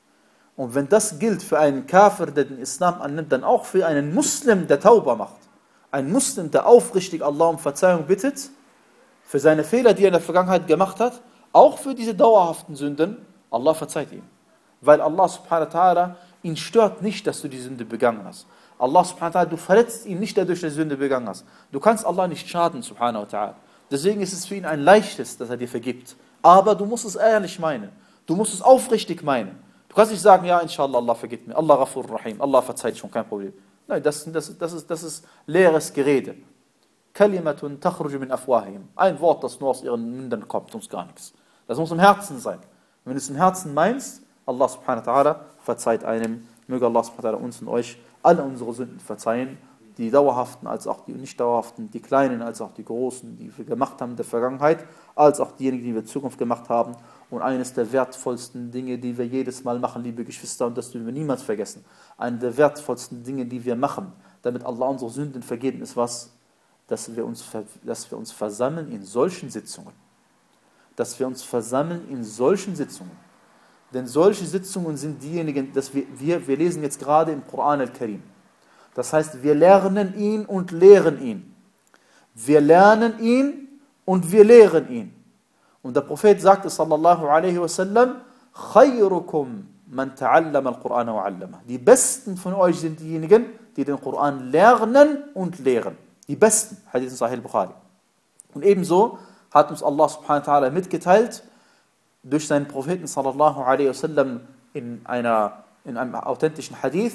Und wenn das gilt für einen Kafir, der den Islam annimmt, dann auch für einen Muslim, der Tauba macht. Ein Muslim, der aufrichtig Allah um Verzeihung bittet, für seine Fehler, die er in der Vergangenheit gemacht hat, auch für diese dauerhaften Sünden, Allah verzeiht ihm. Weil Allah subhanahu wa ta'ala, ihn stört nicht, dass du die Sünde begangen hast. Allah subhanahu wa ta'ala, du verletzt ihn nicht dadurch, dass du die Sünde begangen hast. Du kannst Allah nicht schaden, subhanahu wa ta'ala. Deswegen ist es für ihn ein leichtes, dass er dir vergibt. Aber du musst es ehrlich meinen. Du musst es aufrichtig meinen. Du kannst nicht sagen, ja, inshallah, Allah vergibt mir. Allah Ghafur Rahim. Allah verzeiht schon, kein Problem. Nein, das, das, das, ist, das ist leeres Gerede. Kalimatun takhruju min afwahihim. Ein Wort, das nur aus ihren Mündern kommt, uns gar nichts. Das muss im Herzen sein. Wenn du es im Herzen meinst, Allah subhanahu wa ta'ala verzeiht einem. Möge Allah subhanahu wa ta'ala uns und euch alle unsere Sünden verzeihen. Die dauerhaften als auch die nicht dauerhaften, die kleinen als auch die großen, die wir gemacht haben in der Vergangenheit, als auch diejenigen, die wir in Zukunft gemacht haben. Und eines der wertvollsten Dinge, die wir jedes Mal machen, liebe Geschwister, und das dürfen wir niemals vergessen, eine der wertvollsten Dinge, die wir machen, damit Allah unsere Sünden vergeben, ist was? Dass wir uns, dass wir uns versammeln in solchen Sitzungen. Dass wir uns versammeln in solchen Sitzungen. Denn solche Sitzungen sind diejenigen, dass wir, wir, wir lesen jetzt gerade im Koran al-Karim. Das heißt, wir lernen ihn und lehren ihn. Wir lernen ihn und wir lehren ihn. Und der Prophet sagte, sallallahu alaihi wasallam, khayrukum man ta'allama al-Qur'an wa 'allama. Die Besten von euch sind diejenigen, die den Koran lernen und lehren. Die Besten, Hadith in Sahih al-Bukhari. Und ebenso hat uns Allah subhanahu wa ta'ala mitgeteilt, durch seinen Propheten sallallahu alaihi wasallam in, einer, in einem authentischen Hadith,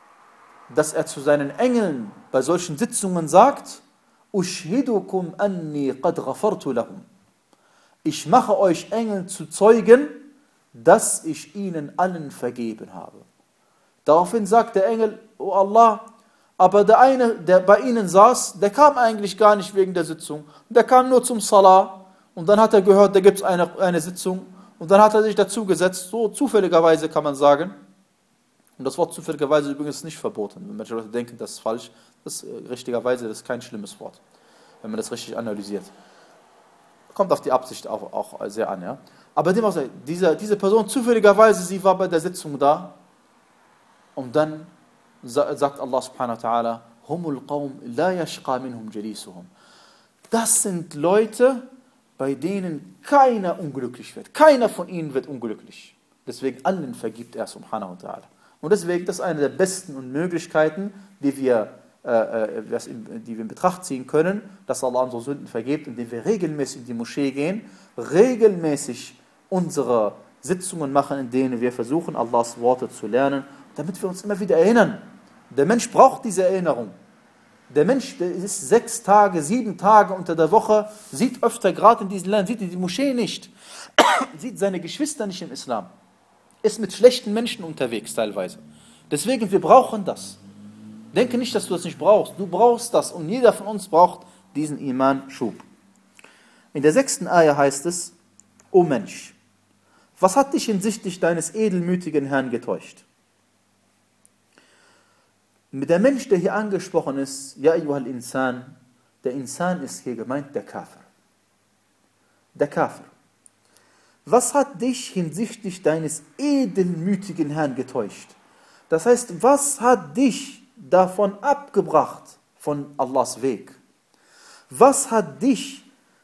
dass er zu seinen Engeln bei solchen Sitzungen sagt, Ushhidukum anni qad ghafartu lahum. Ich mache euch Engel zu Zeugen, dass ich ihnen allen vergeben habe. Daraufhin sagt der Engel, oh Allah, aber der eine, der bei ihnen saß, der kam eigentlich gar nicht wegen der Sitzung. Der kam nur zum Salah und dann hat er gehört, da gibt es eine, eine Sitzung und dann hat er sich dazu gesetzt, so zufälligerweise kann man sagen. Und das Wort zufälligerweise übrigens nicht verboten. Wenn manche Leute denken, das ist falsch, das ist richtigerweise das ist kein schlimmes Wort, wenn man das richtig analysiert. Kommt auf die Absicht auch, auch sehr an. Ja? Aber dem auch sei, diese, diese Person zufälligerweise, sie war bei der Sitzung da und dann sagt Allah subhanahu wa ta'ala, Humul qawm la yashqa minhum jalisuhum. Das sind Leute, bei denen keiner unglücklich wird. Keiner von ihnen wird unglücklich. Deswegen allen vergibt er subhanahu wa ta'ala. Und deswegen, das ist eine der besten Möglichkeiten, die wir, äh, die wir in Betracht ziehen können, dass Allah unsere Sünden vergibt, indem wir regelmäßig in die Moschee gehen, regelmäßig unsere Sitzungen machen, in denen wir versuchen, Allahs Worte zu lernen, damit wir uns immer wieder erinnern. Der Mensch braucht diese Erinnerung. Der Mensch, der ist sechs Tage, sieben Tage unter der Woche, sieht öfter gerade in diesen Ländern, sieht in die Moschee nicht, sieht seine Geschwister nicht im Islam. Ist mit schlechten Menschen unterwegs teilweise. Deswegen, wir brauchen das. Denke nicht, dass du das nicht brauchst. Du brauchst das und jeder von uns braucht diesen Iman-Schub. In der sechsten Ayah heißt es, O Mensch, was hat dich hinsichtlich deines edelmütigen Herrn getäuscht? Der Mensch, der hier angesprochen ist, Ja ayyuhal Insan, der Insan ist hier gemeint, der Kafir. Der Kafir. Was hat dich hinsichtlich deines edelmütigen Herrn getäuscht? Das heißt, was hat dich davon abgebracht, von Allahs Weg? Was hat dich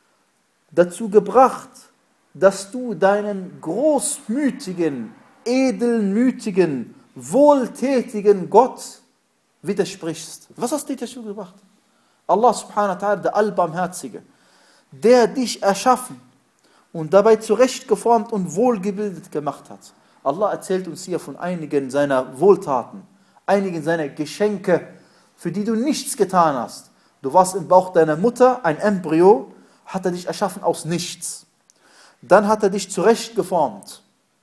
dazu gebracht, dass du deinen großmütigen, edelmütigen, wohltätigen Gott widersprichst? Was hast dich dazu gebracht? Allah subhanahu wa ta'ala, der Allbarmherzige, der dich erschaffen und dabei zurechtgeformt und wohlgebildet gemacht hat. Allah erzählt uns hier von einigen seiner Wohltaten, einigen seiner Geschenke, für die du nichts getan hast. Du warst im Bauch deiner Mutter, ein Embryo, hat er dich erschaffen aus nichts. Dann hat er dich zurechtgeformt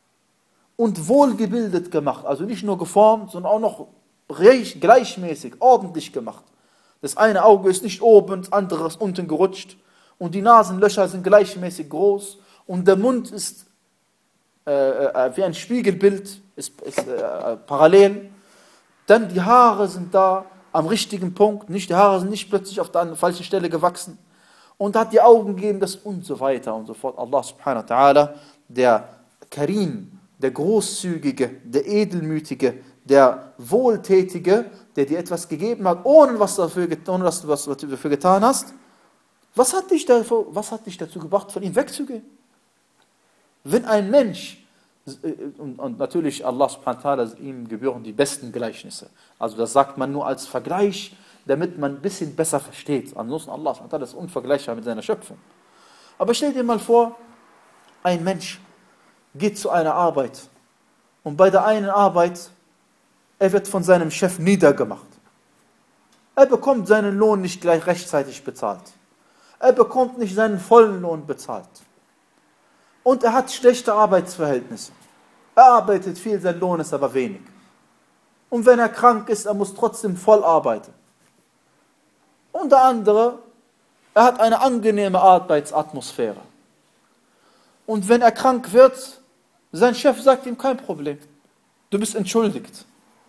und wohlgebildet gemacht. Also nicht nur geformt, sondern auch noch gleichmäßig, ordentlich gemacht. Das eine Auge ist nicht oben, das andere ist unten gerutscht. Und die Nasenlöcher sind gleichmäßig groß. Und der Mund ist äh, äh, wie ein Spiegelbild, ist, ist äh, parallel. Dann die Haare sind da am richtigen Punkt. Nicht, die Haare sind nicht plötzlich auf der falschen Stelle gewachsen. Und hat die Augen gegeben, das und so weiter und so fort. Allah subhanahu wa ta'ala, der Karim, der Großzügige, der Edelmütige, der Wohltätige, der dir etwas gegeben hat, ohne, was dafür, ohne dass du was dafür getan hast. Was hat dich dafür, was hat dich dazu gebracht, von ihm wegzugehen? Wenn ein Mensch, und, und natürlich Allah subhanahu wa ta'ala, ihm gebühren die besten Gleichnisse. Also das sagt man nur als Vergleich, damit man ein bisschen besser versteht. Ansonsten Allah subhanahu wa ta'ala ist unvergleichbar mit seiner Schöpfung. Aber stell dir mal vor, ein Mensch geht zu einer Arbeit und bei der einen Arbeit, er wird von seinem Chef niedergemacht. Er bekommt seinen Lohn nicht gleich rechtzeitig bezahlt. Er bekommt nicht seinen vollen Lohn bezahlt. Und er hat schlechte Arbeitsverhältnisse. Er arbeitet viel, sein Lohn ist aber wenig. Und wenn er krank ist, er muss trotzdem voll arbeiten. Und der andere, er hat eine angenehme Arbeitsatmosphäre. Und wenn er krank wird, sein Chef sagt ihm, kein Problem, du bist entschuldigt.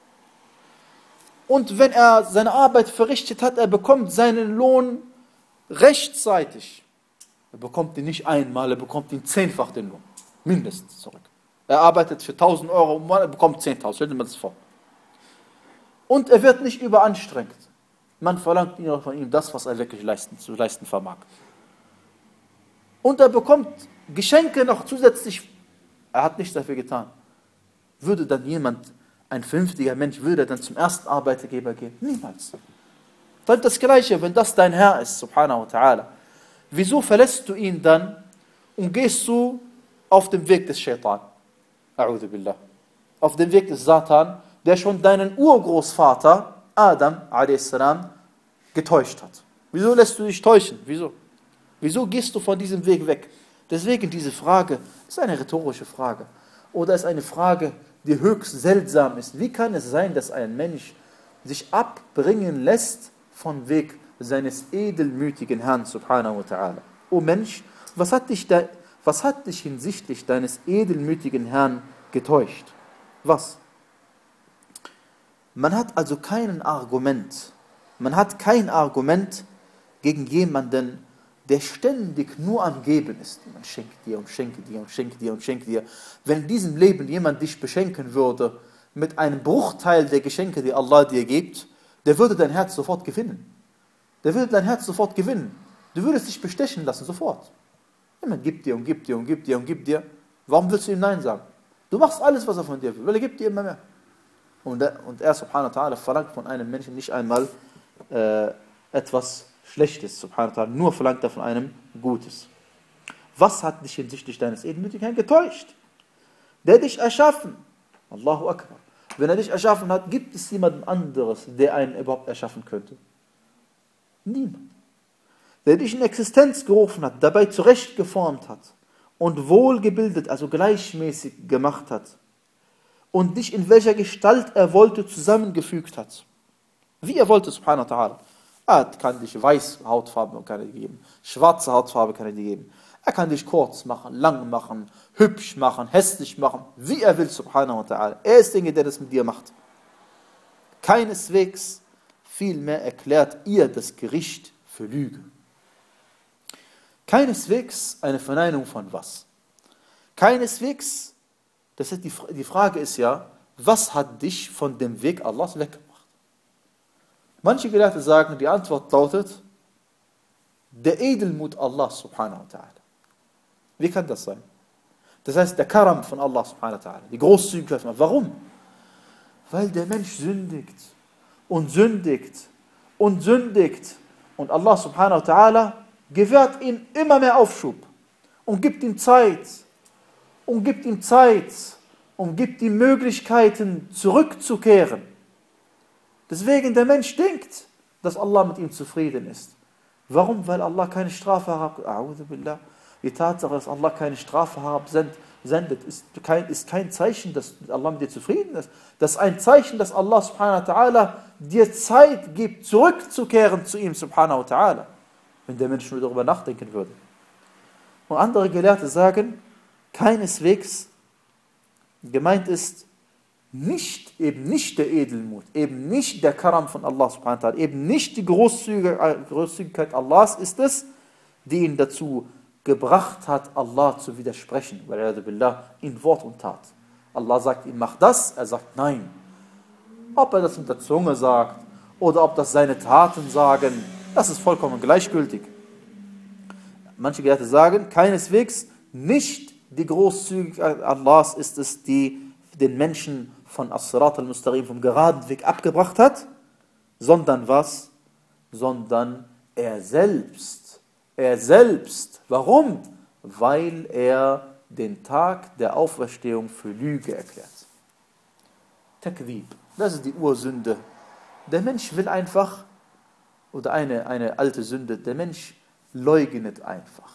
Und wenn er seine Arbeit verrichtet hat, er bekommt seinen Lohn rechtzeitig. Er bekommt ihn nicht einmal, er bekommt ihn zehnfach den Lohn. Mindestens zurück. Er arbeitet für tausend Euro im Monat, er bekommt zehntausend. Stell dir mal das vor. Und er wird nicht überanstrengt. Man verlangt ihn von ihm das, was er wirklich leisten, zu leisten vermag. Und er bekommt Geschenke noch zusätzlich. Er hat nichts dafür getan. Würde dann jemand, ein vernünftiger Mensch, würde dann zum ersten Arbeitgeber gehen? Niemals. Dann das Gleiche, wenn das dein Herr ist, subhanahu wa ta'ala. Wieso verlässt du ihn dann und gehst du auf den Weg des Shaitan? A'udhu billah. Auf den Weg des Satan, der schon deinen Urgroßvater, Adam, a s, getäuscht hat. Wieso lässt du dich täuschen? Wieso? Wieso gehst du von diesem Weg weg? Deswegen diese Frage ist eine rhetorische Frage. Oder ist eine Frage, die höchst seltsam ist. Wie kann es sein, dass ein Mensch sich abbringen lässt vom Weg seines edelmütigen Herrn, subhanahu wa ta'ala? O Mensch, was hat dich, da, was hat dich hinsichtlich deines edelmütigen Herrn getäuscht? Was? Man hat also kein Argument, man hat kein Argument gegen jemanden, der ständig nur am Geben ist. Man schenkt dir und schenkt dir und schenkt dir und schenkt dir. Wenn in diesem Leben jemand dich beschenken würde mit einem Bruchteil der Geschenke, die Allah dir gibt, der würde dein Herz sofort gewinnen. Der würde dein Herz sofort gewinnen. Du würdest dich bestechen lassen, sofort. Jemand gibt dir und gibt dir und gibt dir und gibt dir. Warum willst du ihm Nein sagen? Du machst alles, was er von dir will, weil er gibt dir immer mehr. Und er, und er subhanahu wa ta'ala, verlangt von einem Menschen nicht einmal äh, etwas Schlechtes, subhanahu wa ta'ala, nur verlangt er von einem Gutes. Was hat dich hinsichtlich deines Edelmütigen getäuscht? Der dich erschaffen, Allahu Akbar. Wenn er dich erschaffen hat, gibt es jemanden anderes, der einen überhaupt erschaffen könnte? Niemand. Der dich in Existenz gerufen hat, dabei zurechtgeformt hat und wohlgebildet, also gleichmäßig gemacht hat und dich in welcher Gestalt er wollte zusammengefügt hat. Wie er wollte, subhanahu wa ta'ala. Er kann dich weiße Hautfarbe kann er dir geben, schwarze Hautfarbe kann er dir geben. Er kann dich kurz machen, lang machen, hübsch machen, hässlich machen, wie er will, subhanahu wa ta'ala. Er ist derjenige, der das mit dir macht. Keineswegs, vielmehr erklärt ihr das Gericht für Lüge. Keineswegs eine Verneinung von was? Keineswegs, das ist die, die Frage ist ja, was hat dich von dem Weg Allahs weggebracht? Manche Gelehrte sagen, die Antwort lautet, der Edelmut Allah subhanahu wa ta'ala. Wie kann das sein? Das heißt, der Karam von Allah subhanahu wa ta'ala, die Großzügigkeit von Allah. Warum? Weil der Mensch sündigt und sündigt und sündigt und Allah subhanahu wa ta'ala gewährt ihm immer mehr Aufschub und gibt ihm Zeit und gibt ihm Zeit und gibt ihm Möglichkeiten zurückzukehren. Deswegen der Mensch denkt, dass Allah mit ihm zufrieden ist. Warum? Weil Allah keine Strafe herabsendet. Die Tatsache, dass Allah keine Strafe herabsendet, ist kein, ist kein Zeichen, dass Allah mit dir zufrieden ist. Das ist ein Zeichen, dass Allah subhanahu wa ta'ala dir Zeit gibt, zurückzukehren zu ihm subhanahu wa ta'ala. Wenn der Mensch nur darüber nachdenken würde. Und andere Gelehrte sagen, keineswegs gemeint ist nicht, eben nicht der Edelmut, eben nicht der Karam von Allah subhanahu wa ta'ala, eben nicht die Großzügigkeit Allahs ist es, die ihn dazu gebracht hat, Allah zu widersprechen, weil er billah in Wort und Tat. Allah sagt ihm, mach das, er sagt nein. Ob er das mit der Zunge sagt oder ob das seine Taten sagen, das ist vollkommen gleichgültig. Manche Gelehrte sagen, keineswegs nicht die Großzügigkeit Allahs ist es, die den Menschen von As-Sirat al-Mustaqim vom geraden Weg abgebracht hat, sondern was? Sondern er selbst. Er selbst. Warum? Weil er den Tag der Auferstehung für Lüge erklärt. Takdhib. Das ist die Ursünde. Der Mensch will einfach, oder eine, eine alte Sünde, der Mensch leugnet einfach.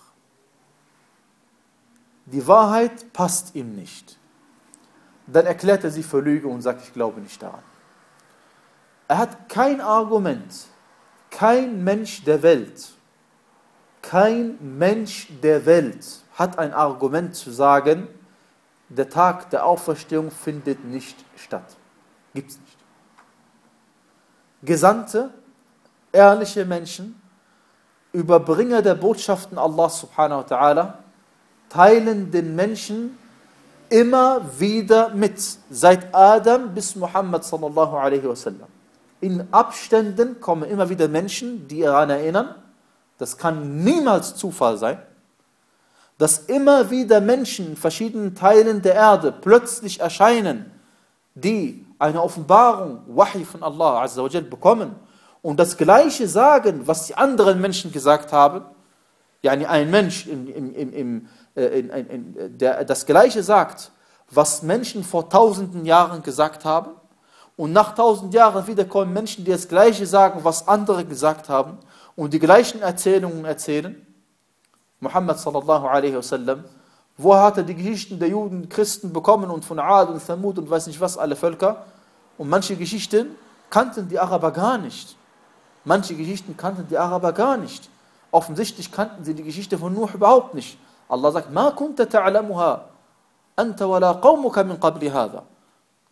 Die Wahrheit passt ihm nicht. Dann erklärt er sie für Lüge und sagt, ich glaube nicht daran. Er hat kein Argument, kein Mensch der Welt, kein Mensch der Welt hat ein Argument zu sagen, der Tag der Auferstehung findet nicht statt. Gibt es nicht. Gesandte, ehrliche Menschen, Überbringer der Botschaften Allah subhanahu wa ta'ala, teilen den Menschen immer wieder mit, seit Adam bis Muhammad sallallahu alaihi wasallam. In Abständen kommen immer wieder Menschen, die daran erinnern, das kann niemals Zufall sein, dass immer wieder Menschen in verschiedenen Teilen der Erde plötzlich erscheinen, die eine Offenbarung, Wahi von Allah azza wa jal bekommen und das Gleiche sagen, was die anderen Menschen gesagt haben. Yani ein Mensch, im, im, im, im, in, in, in, der das Gleiche sagt, was Menschen vor tausenden Jahren gesagt haben, und nach tausend Jahren wieder kommen Menschen, die das Gleiche sagen, was andere gesagt haben, und die gleichen Erzählungen erzählen. Muhammad sallallahu alaihi wasallam, wo hat er die Geschichten der Juden, Christen bekommen und von Ad und Thamud und weiß nicht was, alle Völker? Und manche Geschichten kannten die Araber gar nicht. Manche Geschichten kannten die Araber gar nicht. Offensichtlich kannten sie die Geschichte von Nuh überhaupt nicht. Allah sagt, Ma kunta ta'lamuha anta wala qawmuka min qabli hadha.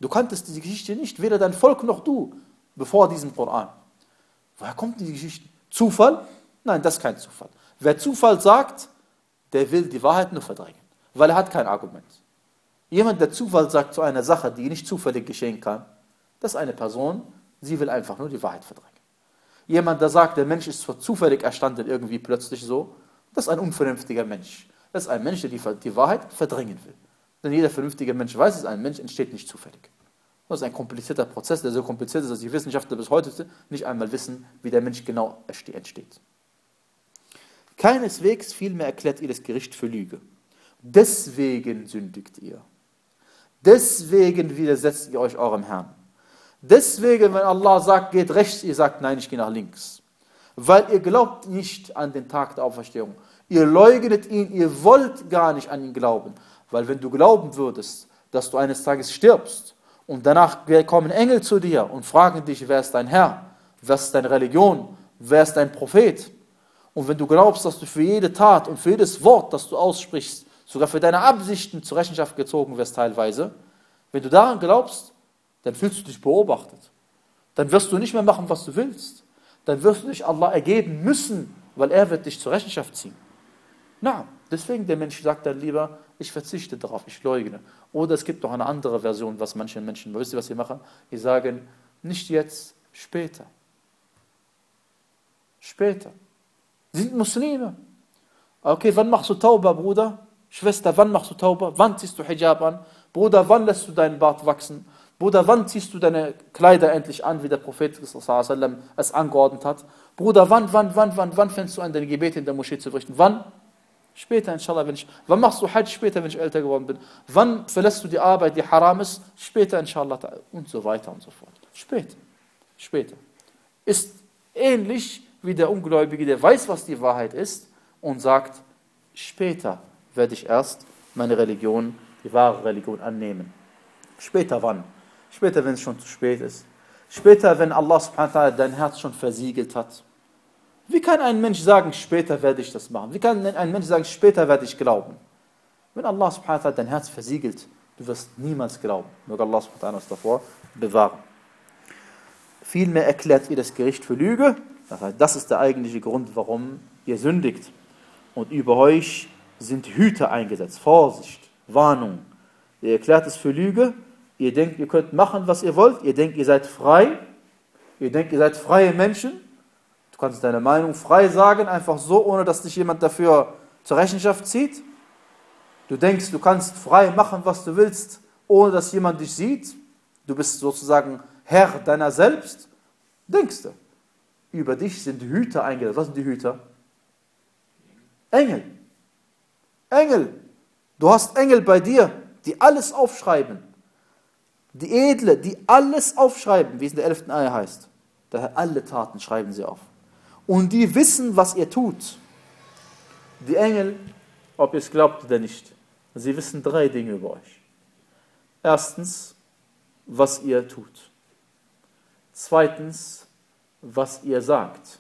Du kanntest diese Geschichte nicht, weder dein Volk noch du, bevor diesem Koran. Woher kommt diese Geschichte? Zufall? Nein, das ist kein Zufall. Wer Zufall sagt, der will die Wahrheit nur verdrängen, weil er hat kein Argument. Jemand, der Zufall sagt zu einer Sache, die nicht zufällig geschehen kann, das ist eine Person, sie will einfach nur die Wahrheit verdrängen. Jemand, der sagt, der Mensch ist zwar zufällig erstanden, irgendwie plötzlich so, das ist ein unvernünftiger Mensch. Das ist ein Mensch, der die, die Wahrheit verdrängen will. Denn jeder vernünftige Mensch weiß, dass ein Mensch entsteht nicht zufällig. Das ist ein komplizierter Prozess, der so kompliziert ist, dass die Wissenschaftler bis heute nicht einmal wissen, wie der Mensch genau entsteht. Keineswegs vielmehr erklärt ihr das Gericht für Lüge. Deswegen sündigt ihr. Deswegen widersetzt ihr euch eurem Herrn. Deswegen, wenn Allah sagt, geht rechts, ihr sagt, nein, ich gehe nach links. Weil ihr glaubt nicht an den Tag der Auferstehung. Ihr leugnet ihn, ihr wollt gar nicht an ihn glauben. Weil wenn du glauben würdest, dass du eines Tages stirbst und danach kommen Engel zu dir und fragen dich, wer ist dein Herr, was ist deine Religion, wer ist dein Prophet? Und wenn du glaubst, dass du für jede Tat und für jedes Wort, das du aussprichst, sogar für deine Absichten zur Rechenschaft gezogen wirst teilweise, wenn du daran glaubst, dann fühlst du dich beobachtet. Dann wirst du nicht mehr machen, was du willst. Dann wirst du dich Allah ergeben müssen, weil er wird dich zur Rechenschaft ziehen. Na, deswegen der Mensch sagt dann lieber, ich verzichte darauf, ich leugne. Oder es gibt noch eine andere Version, was manche Menschen, wisst ihr, was sie machen? Die sagen, nicht jetzt, später. Später. Sie sind Muslime. Okay, wann machst du Tauba, Bruder? Schwester, wann machst du Tauba? Wann ziehst du Hijab an? Bruder, wann lässt du deinen Bart wachsen? Bruder, wann ziehst du deine Kleider endlich an, wie der Prophet sallallahu alaihi wasallam es angeordnet hat? Bruder, wann, wann, wann, wann, wann fängst du an, deine Gebete in der Moschee zu verrichten? Wann? Später, inshallah, wenn ich, wann machst du Hajj? Später, wenn ich älter geworden bin. Wann verlässt du die Arbeit, die haram ist? Später, inshallah, und so weiter und so fort. Später, später. Ist ähnlich wie der Ungläubige, der weiß, was die Wahrheit ist und sagt, später werde ich erst meine Religion, die wahre Religion annehmen. Später wann? Später, wenn es schon zu spät ist. Später, wenn Allah subhanahu wa ta'ala dein Herz schon versiegelt hat. Wie kann ein Mensch sagen, später werde ich das machen? Wie kann ein Mensch sagen, später werde ich glauben? Wenn Allah subhanahu wa ta'ala dein Herz versiegelt, du wirst niemals glauben. Möge Allah subhanahu wa ta'ala uns davor bewahren. Vielmehr erklärt ihr das Gericht für Lüge. Das ist der eigentliche Grund, warum ihr sündigt. Und über euch sind Hüter eingesetzt. Vorsicht, Warnung. Ihr erklärt es für Lüge. Ihr denkt, ihr könnt machen, was ihr wollt. Ihr denkt, ihr seid frei. Ihr denkt, ihr seid freie Menschen. Du kannst deine Meinung frei sagen, einfach so, ohne dass dich jemand dafür zur Rechenschaft zieht. Du denkst, du kannst frei machen, was du willst, ohne dass jemand dich sieht. Du bist sozusagen Herr deiner selbst. Denkst du? Über dich sind Hüter eingesetzt. Was sind die Hüter? Engel. Engel. Du hast Engel bei dir, die alles aufschreiben. Die Edle, die alles aufschreiben, wie es in der elften Eier heißt. Daher alle Taten schreiben sie auf. Und die wissen, was ihr tut. Die Engel, ob ihr es glaubt oder nicht, sie wissen drei Dinge über euch. Erstens, was ihr tut. Zweitens, was ihr sagt.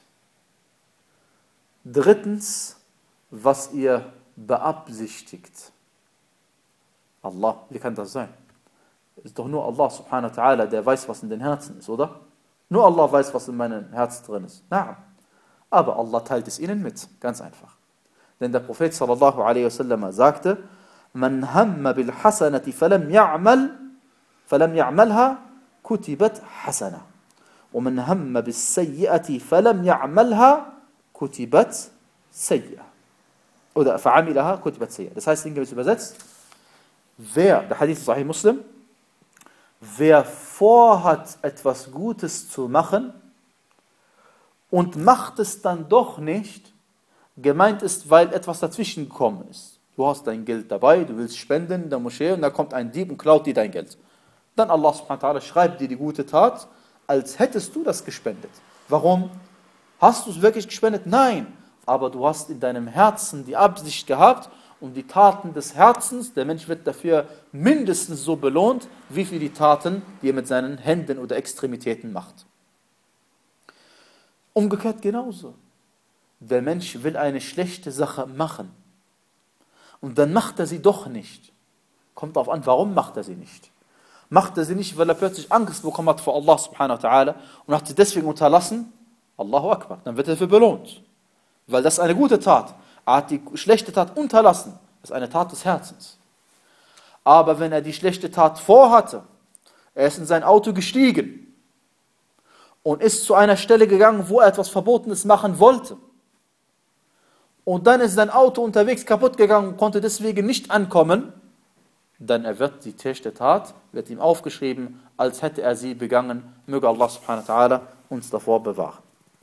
Drittens, was ihr beabsichtigt. Allah, wie kann das sein? Es ist doch nur Allah subhanahu wa ta'ala, der weiß, was in den Herzen ist, oder? Nur Allah weiß, was in meinem Herz drin ist. Na, aber Allah teilt es ihnen mit, ganz einfach. Denn der Prophet sallallahu alaihi wasallam sagte, Man hamma bil hasanati falam ya'mal, falam ya'malha, kutibat hasana. Und man hamma bis sayyiati falam ya'malha, kutibat sayyi'a. Oder fa'amilaha, kutibat sayyi'a. Das heißt, sinngemäß übersetzt, wer, der Hadith ist Sahih Muslim, wer vorhat, etwas Gutes zu machen und macht es dann doch nicht, gemeint ist, weil etwas dazwischen gekommen ist. Du hast dein Geld dabei, du willst spenden in der Moschee und da kommt ein Dieb und klaut dir dein Geld. Dann Allah subhanahu wa ta'ala schreibt dir die gute Tat, als hättest du das gespendet. Warum? Hast du es wirklich gespendet? Nein. Aber du hast in deinem Herzen die Absicht gehabt und die Taten des Herzens, der Mensch wird dafür mindestens so belohnt, wie für die Taten, die er mit seinen Händen oder Extremitäten macht. Umgekehrt genauso. Der Mensch will eine schlechte Sache machen und dann macht er sie doch nicht. Kommt darauf an, warum macht er sie nicht? Macht er sie nicht, weil er plötzlich Angst bekommen hat vor Allah subhanahu wa ta'ala und hat sie deswegen unterlassen? Allahu Akbar, dann wird er dafür belohnt. Weil das ist eine gute Tat. Er hat die schlechte Tat unterlassen. Das ist eine Tat des Herzens. Aber wenn er die schlechte Tat vorhatte, er ist in sein Auto gestiegen und ist zu einer Stelle gegangen, wo er etwas Verbotenes machen wollte. Und dann ist sein Auto unterwegs kaputt gegangen und konnte deswegen nicht ankommen, dann er wird die schlechte Tat, wird ihm aufgeschrieben, als hätte er sie begangen. Möge Allah subhanahu wa ta'ala uns davor bewahren.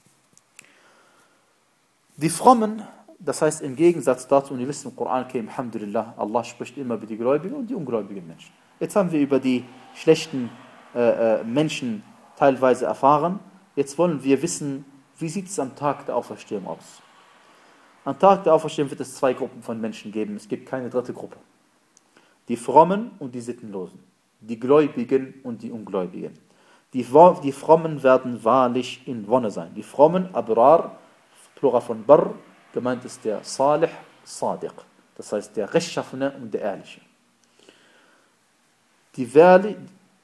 Die Frommen, das heißt im Gegensatz dazu, und ihr wisst im Koran, okay, alhamdulillah, Allah spricht immer über die Gläubigen und die ungläubigen Menschen. Jetzt haben wir über die schlechten äh, äh, Menschen teilweise erfahren. Jetzt wollen wir wissen, wie sieht es am Tag der Auferstehung aus? Am Tag der Auferstehung wird es zwei Gruppen von Menschen geben. Es gibt keine dritte Gruppe. Die Frommen und die Sittenlosen. Die Gläubigen und die Ungläubigen. Die, die Frommen werden wahrlich in Wonne sein. Die Frommen, Abrar, Plural von Barr, gemeint ist der Salih, Sadiq. Das heißt der Rechtschaffene und der Ehrliche. Die Wehrli,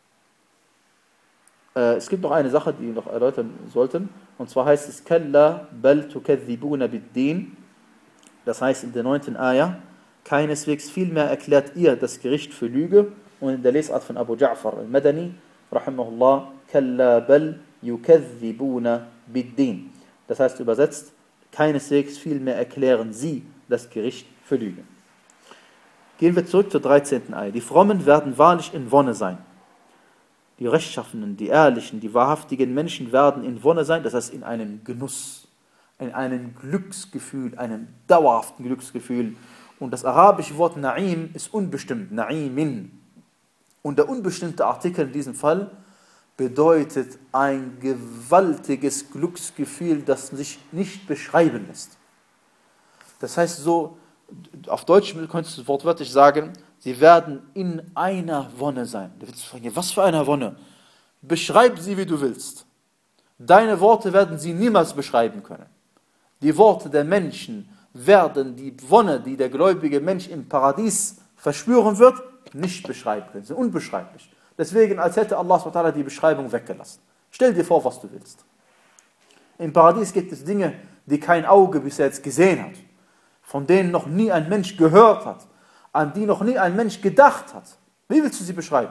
äh, es gibt noch eine Sache, die wir noch erläutern sollten. Und zwar heißt es, Kalla bal tukadhibuna bid-din. Das heißt in der neunten Ayah, keineswegs vielmehr erklärt ihr das Gericht für Lüge. Und in der Lesart von Abu Ja'far al-Madani, rahimahullah, Kalla bal yukadhibuna bid-din. Das heißt übersetzt, keineswegs vielmehr erklären sie das Gericht für Lüge. Gehen wir zurück zur dreizehnten Ayah. Die Frommen werden wahrlich in Wonne sein. Die Rechtschaffenen, die Ehrlichen, die wahrhaftigen Menschen werden in Wonne sein, das heißt in einem Genuss, in einem Glücksgefühl, einem dauerhaften Glücksgefühl. Und das arabische Wort Na'im ist unbestimmt, Na'imin. Und der unbestimmte Artikel in diesem Fall bedeutet ein gewaltiges Glücksgefühl, das sich nicht beschreiben lässt. Das heißt so, auf Deutsch könntest du wortwörtlich sagen, sie werden in einer Wonne sein. Da willst du fragen, was für eine Wonne? Beschreib sie, wie du willst. Deine Worte werden sie niemals beschreiben können. Die Worte der Menschen werden die Wonne, die der gläubige Mensch im Paradies verspüren wird, nicht beschreiben können. Sie sind unbeschreiblich. Deswegen, als hätte Allah subhanahu wa ta'ala die Beschreibung weggelassen. Stell dir vor, was du willst. Im Paradies gibt es Dinge, die kein Auge bis jetzt gesehen hat, von denen noch nie ein Mensch gehört hat, an die noch nie ein Mensch gedacht hat. Wie willst du sie beschreiben?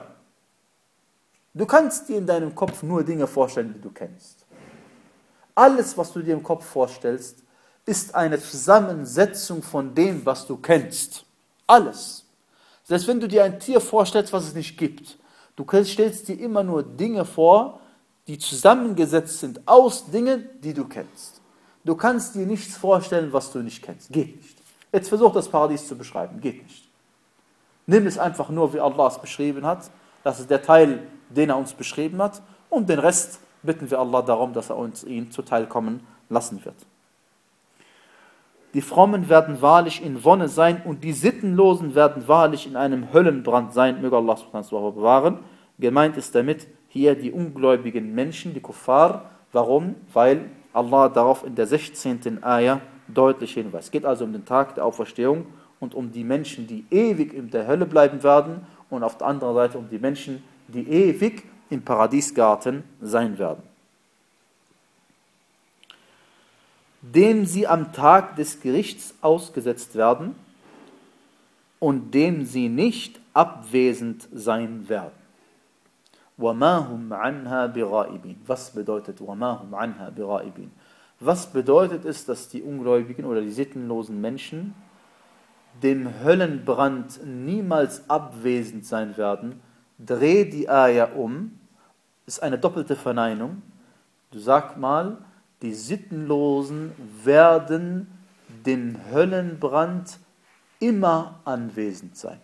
Du kannst dir in deinem Kopf nur Dinge vorstellen, die du kennst. Alles, was du dir im Kopf vorstellst, ist eine Zusammensetzung von dem, was du kennst. Alles. Selbst wenn du dir ein Tier vorstellst, was es nicht gibt, du stellst dir immer nur Dinge vor, die zusammengesetzt sind aus Dingen, die du kennst. Du kannst dir nichts vorstellen, was du nicht kennst. Geht nicht. Jetzt versuch das Paradies zu beschreiben. Geht nicht. Nimm es einfach nur, wie Allah es beschrieben hat. Das ist der Teil, den er uns beschrieben hat. Und den Rest bitten wir Allah darum, dass er uns ihn zuteilkommen lassen wird. Die Frommen werden wahrlich in Wonne sein und die Sittenlosen werden wahrlich in einem Höllenbrand sein. Möge Allah subhanahu wa ta'ala bewahren. Gemeint ist damit hier die ungläubigen Menschen, die Kuffar. Warum? Weil Allah darauf in der sechzehnten Ayah deutlich hinweist. Es geht also um den Tag der Auferstehung und um die Menschen, die ewig in der Hölle bleiben werden und auf der anderen Seite um die Menschen, die ewig im Paradiesgarten sein werden. Dem sie am Tag des Gerichts ausgesetzt werden und dem sie nicht abwesend sein werden. وَمَا هُمْ عَنْهَا بِغَائِبِينَ. Was bedeutet وَمَا هُمْ عَنْهَا بِغَائِبِينَ? Was bedeutet es, dass die Ungläubigen oder die sittenlosen Menschen dem Höllenbrand niemals abwesend sein werden? Dreh die Ayah um, ist eine doppelte Verneinung. Du sag mal, die Sittenlosen werden dem Höllenbrand immer anwesend sein.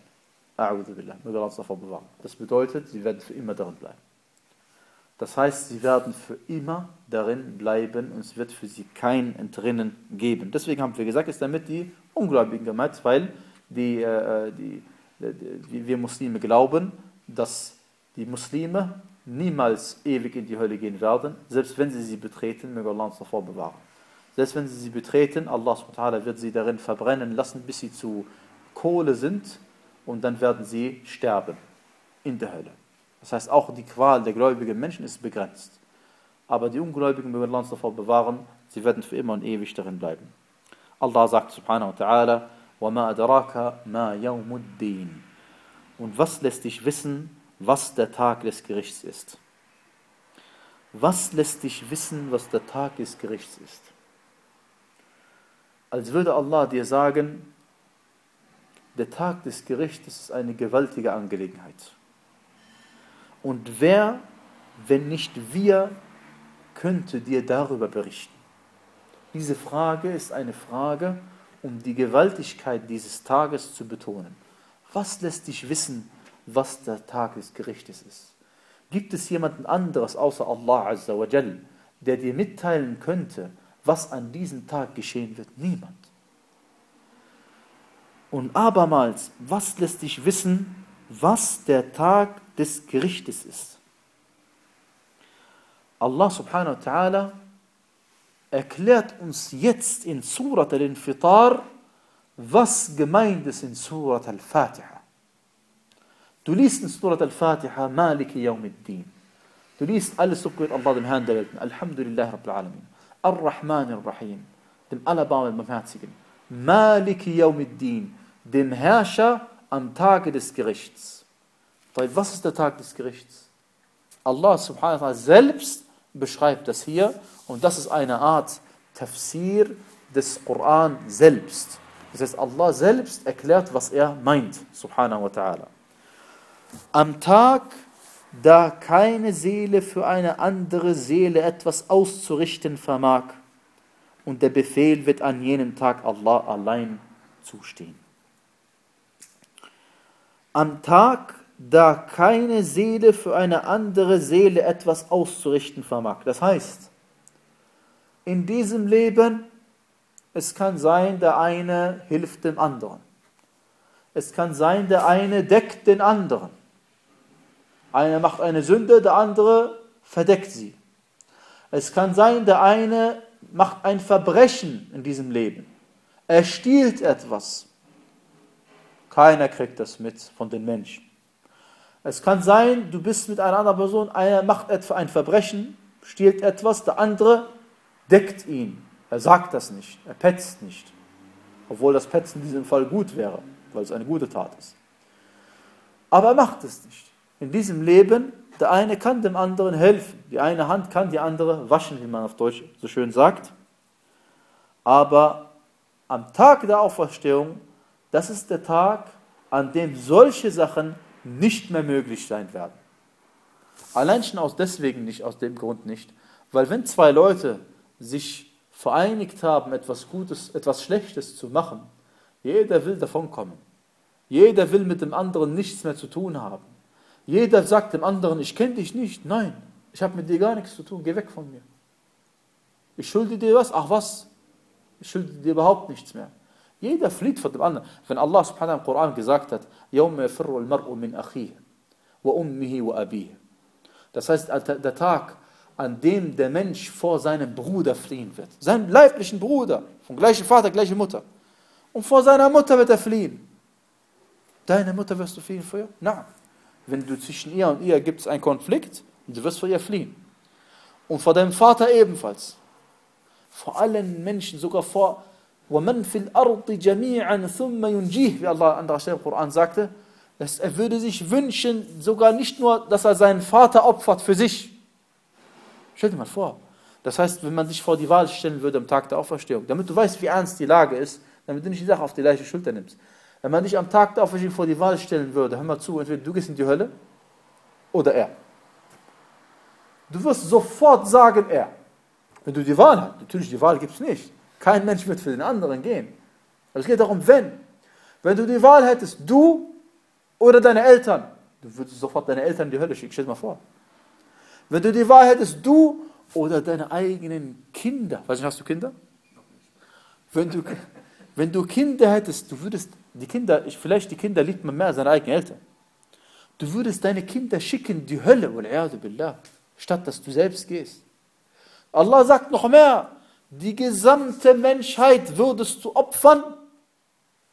Das bedeutet, sie werden für immer darin bleiben. Das heißt, sie werden für immer darin bleiben und es wird für sie kein Entrinnen geben. Deswegen haben wir gesagt, ist damit die Ungläubigen gemeint, weil die, äh, die, die, wir Muslime glauben, dass die Muslime niemals ewig in die Hölle gehen werden, selbst wenn sie sie betreten, möge Allah uns davor bewahren. Selbst wenn sie sie betreten, Allah subhanahu wa ta'ala wird sie darin verbrennen lassen, bis sie zu Kohle sind und dann werden sie sterben in der Hölle. Das heißt, auch die Qual der gläubigen Menschen ist begrenzt. Aber die Ungläubigen mögen Allah uns davor bewahren, sie werden für immer und ewig darin bleiben. Allah sagt subhanahu wa ta'ala, وَمَا أَدْرَاكَ مَا يَوْمُ الدِّينِ. Und was lässt dich wissen, was der Tag des Gerichts ist? Was lässt dich wissen, was der Tag des Gerichts ist? Als würde Allah dir sagen, der Tag des Gerichts ist eine gewaltige Angelegenheit. Und wer, wenn nicht wir, könnte dir darüber berichten? Diese Frage ist eine Frage, um die Gewaltigkeit dieses Tages zu betonen. Was lässt dich wissen, was der Tag des Gerichtes ist? Gibt es jemanden anderes außer Allah Azza wa Jal, der dir mitteilen könnte, was an diesem Tag geschehen wird? Niemand. Und abermals, was lässt dich wissen, was der Tag des Gerichtes ist? Allah subhanahu wa ta'ala erklärt uns jetzt in Surat al-Infitar, was gemeint ist in Surat al-Fatiha. Du liest in Surat al-Fatiha Maliki Yawmiddin. Du liest alles so gut Allah dem Herrn der Welten. Alhamdulillah Rabbil Alamin. Ar-Rahman ar-Rahim. Dem Allerbarmen und Barmherzigen. Maliki Yawmiddin. Dem Herrscher am Tage des Gerichts. Was ist der Tag des Gerichts? Allah subhanahu wa ta'ala selbst beschreibt das hier und das ist eine Art Tafsir des Koran selbst. Das heißt, Allah selbst erklärt, was er meint, subhanahu wa ta'ala. Am Tag, da keine Seele für eine andere Seele etwas auszurichten vermag und der Befehl wird an jenem Tag Allah allein zustehen. Am Tag, da keine Seele für eine andere Seele etwas auszurichten vermag. Das heißt, in diesem Leben, es kann sein, der eine hilft dem anderen. Es kann sein, der eine deckt den anderen. Einer macht eine Sünde, der andere verdeckt sie. Es kann sein, der eine macht ein Verbrechen in diesem Leben. Er stiehlt etwas. Keiner kriegt das mit von den Menschen. Es kann sein, du bist mit einer anderen Person, einer macht etwa ein Verbrechen, stiehlt etwas, der andere deckt ihn. Er sagt das nicht, er petzt nicht. Obwohl das Petzen in diesem Fall gut wäre, weil es eine gute Tat ist. Aber er macht es nicht. In diesem Leben, der eine kann dem anderen helfen. Die eine Hand kann die andere waschen, wie man auf Deutsch so schön sagt. Aber am Tag der Auferstehung, das ist der Tag, an dem solche Sachen nicht mehr möglich sein werden. Allein schon aus deswegen nicht, aus dem Grund nicht, weil wenn zwei Leute sich vereinigt haben, etwas Gutes, etwas Schlechtes zu machen, jeder will davon kommen. Jeder will mit dem anderen nichts mehr zu tun haben. Jeder sagt dem anderen, ich kenne dich nicht. Nein, ich habe mit dir gar nichts zu tun, geh weg von mir. Ich schulde dir was? Ach was? Ich schulde dir überhaupt nichts mehr. Jeder flieht von dem anderen. Wenn Allah subhanahu wa ta'ala im Koran gesagt hat, يَوْمَ يَفِرُّ الْمَرْءُ مِنْ أَخِيهِ وَأُمِّهِ وَأَبِيهِ. Das heißt, der Tag, an dem der Mensch vor seinem Bruder fliehen wird. Seinem leiblichen Bruder, vom gleichen Vater, gleiche Mutter. Und vor seiner Mutter wird er fliehen. Deine Mutter wirst du fliehen vor ihr? Nein. Wenn du zwischen ihr und ihr gibt es einen Konflikt, und du wirst vor ihr fliehen. Und vor deinem Vater ebenfalls. Vor allen Menschen, sogar vor وَمَنْ فِي الْأَرْضِ جَمِيعًا ثُمَّ يُنْجِيهِ, wie Allah an anderer Stelle im Koran sagte, dass er würde sich wünschen, sogar nicht nur, dass er seinen Vater opfert für sich. Stell dir mal vor. Das heißt, wenn man sich vor die Wahl stellen würde am Tag der Auferstehung, damit du weißt, wie ernst die Lage ist, damit du nicht die Sache auf die leichte Schulter nimmst. Wenn man dich am Tag der Auferstehung vor die Wahl stellen würde, hör mal zu, entweder du gehst in die Hölle oder er. Du wirst sofort sagen, er. Wenn du die Wahl hast. Natürlich, die Wahl gibt es nicht. Kein Mensch wird für den anderen gehen. Aber es geht darum, wenn. Wenn du die Wahl hättest, du oder deine Eltern, du würdest sofort deine Eltern in die Hölle schicken. Stell dir mal vor. Wenn du die Wahl hättest, du oder deine eigenen Kinder. Weiß nicht, hast du Kinder? Wenn du, wenn du Kinder hättest, du würdest die Kinder, vielleicht die Kinder liebt man mehr als seine eigenen Eltern. Du würdest deine Kinder schicken in die Hölle, billah, statt dass du selbst gehst. Allah sagt noch mehr. Die gesamte Menschheit würdest du opfern,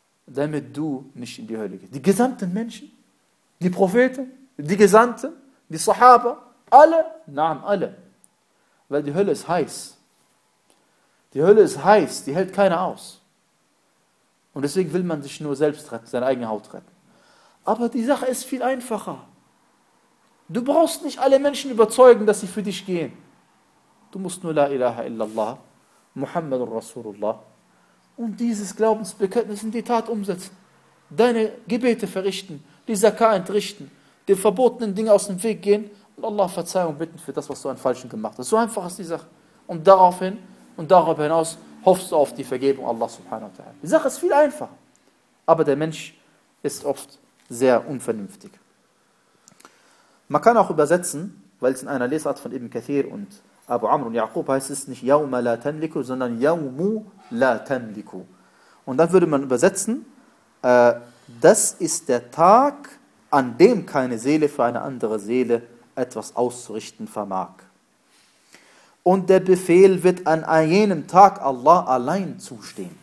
damit du nicht in die Hölle gehst. Die gesamten Menschen, die Propheten, die Gesandten, Die Sahaba, alle? Naam, alle. Weil die Hölle ist heiß. Die Hölle ist heiß, die hält keiner aus. Und deswegen will man sich nur selbst retten, seine eigene Haut retten. Aber die Sache ist viel einfacher. Du brauchst nicht alle Menschen überzeugen, dass sie für dich gehen. Du musst nur La ilaha illallah, Muhammadur Rasulullah und dieses Glaubensbekenntnis in die Tat umsetzen. Deine Gebete verrichten, die Zakah entrichten, die verbotenen Dinge aus dem Weg gehen und Allah Verzeihung bitten für das, was du an Falschen gemacht hast. So einfach ist die Sache. Und daraufhin und darüber hinaus hoffst du auf die Vergebung Allah subhanahu wa ta'ala. Die Sache ist viel einfacher. Aber der Mensch ist oft sehr unvernünftig. Man kann auch übersetzen, weil es in einer Lesart von Ibn Kathir und Abu Amr und Yaqub heißt es nicht Yawma la tamliku, sondern Yawmu la tamliku. Und dann würde man übersetzen, äh, das ist der Tag, an dem keine Seele für eine andere Seele etwas auszurichten vermag. Und der Befehl wird an jenem Tag Allah allein zustehen.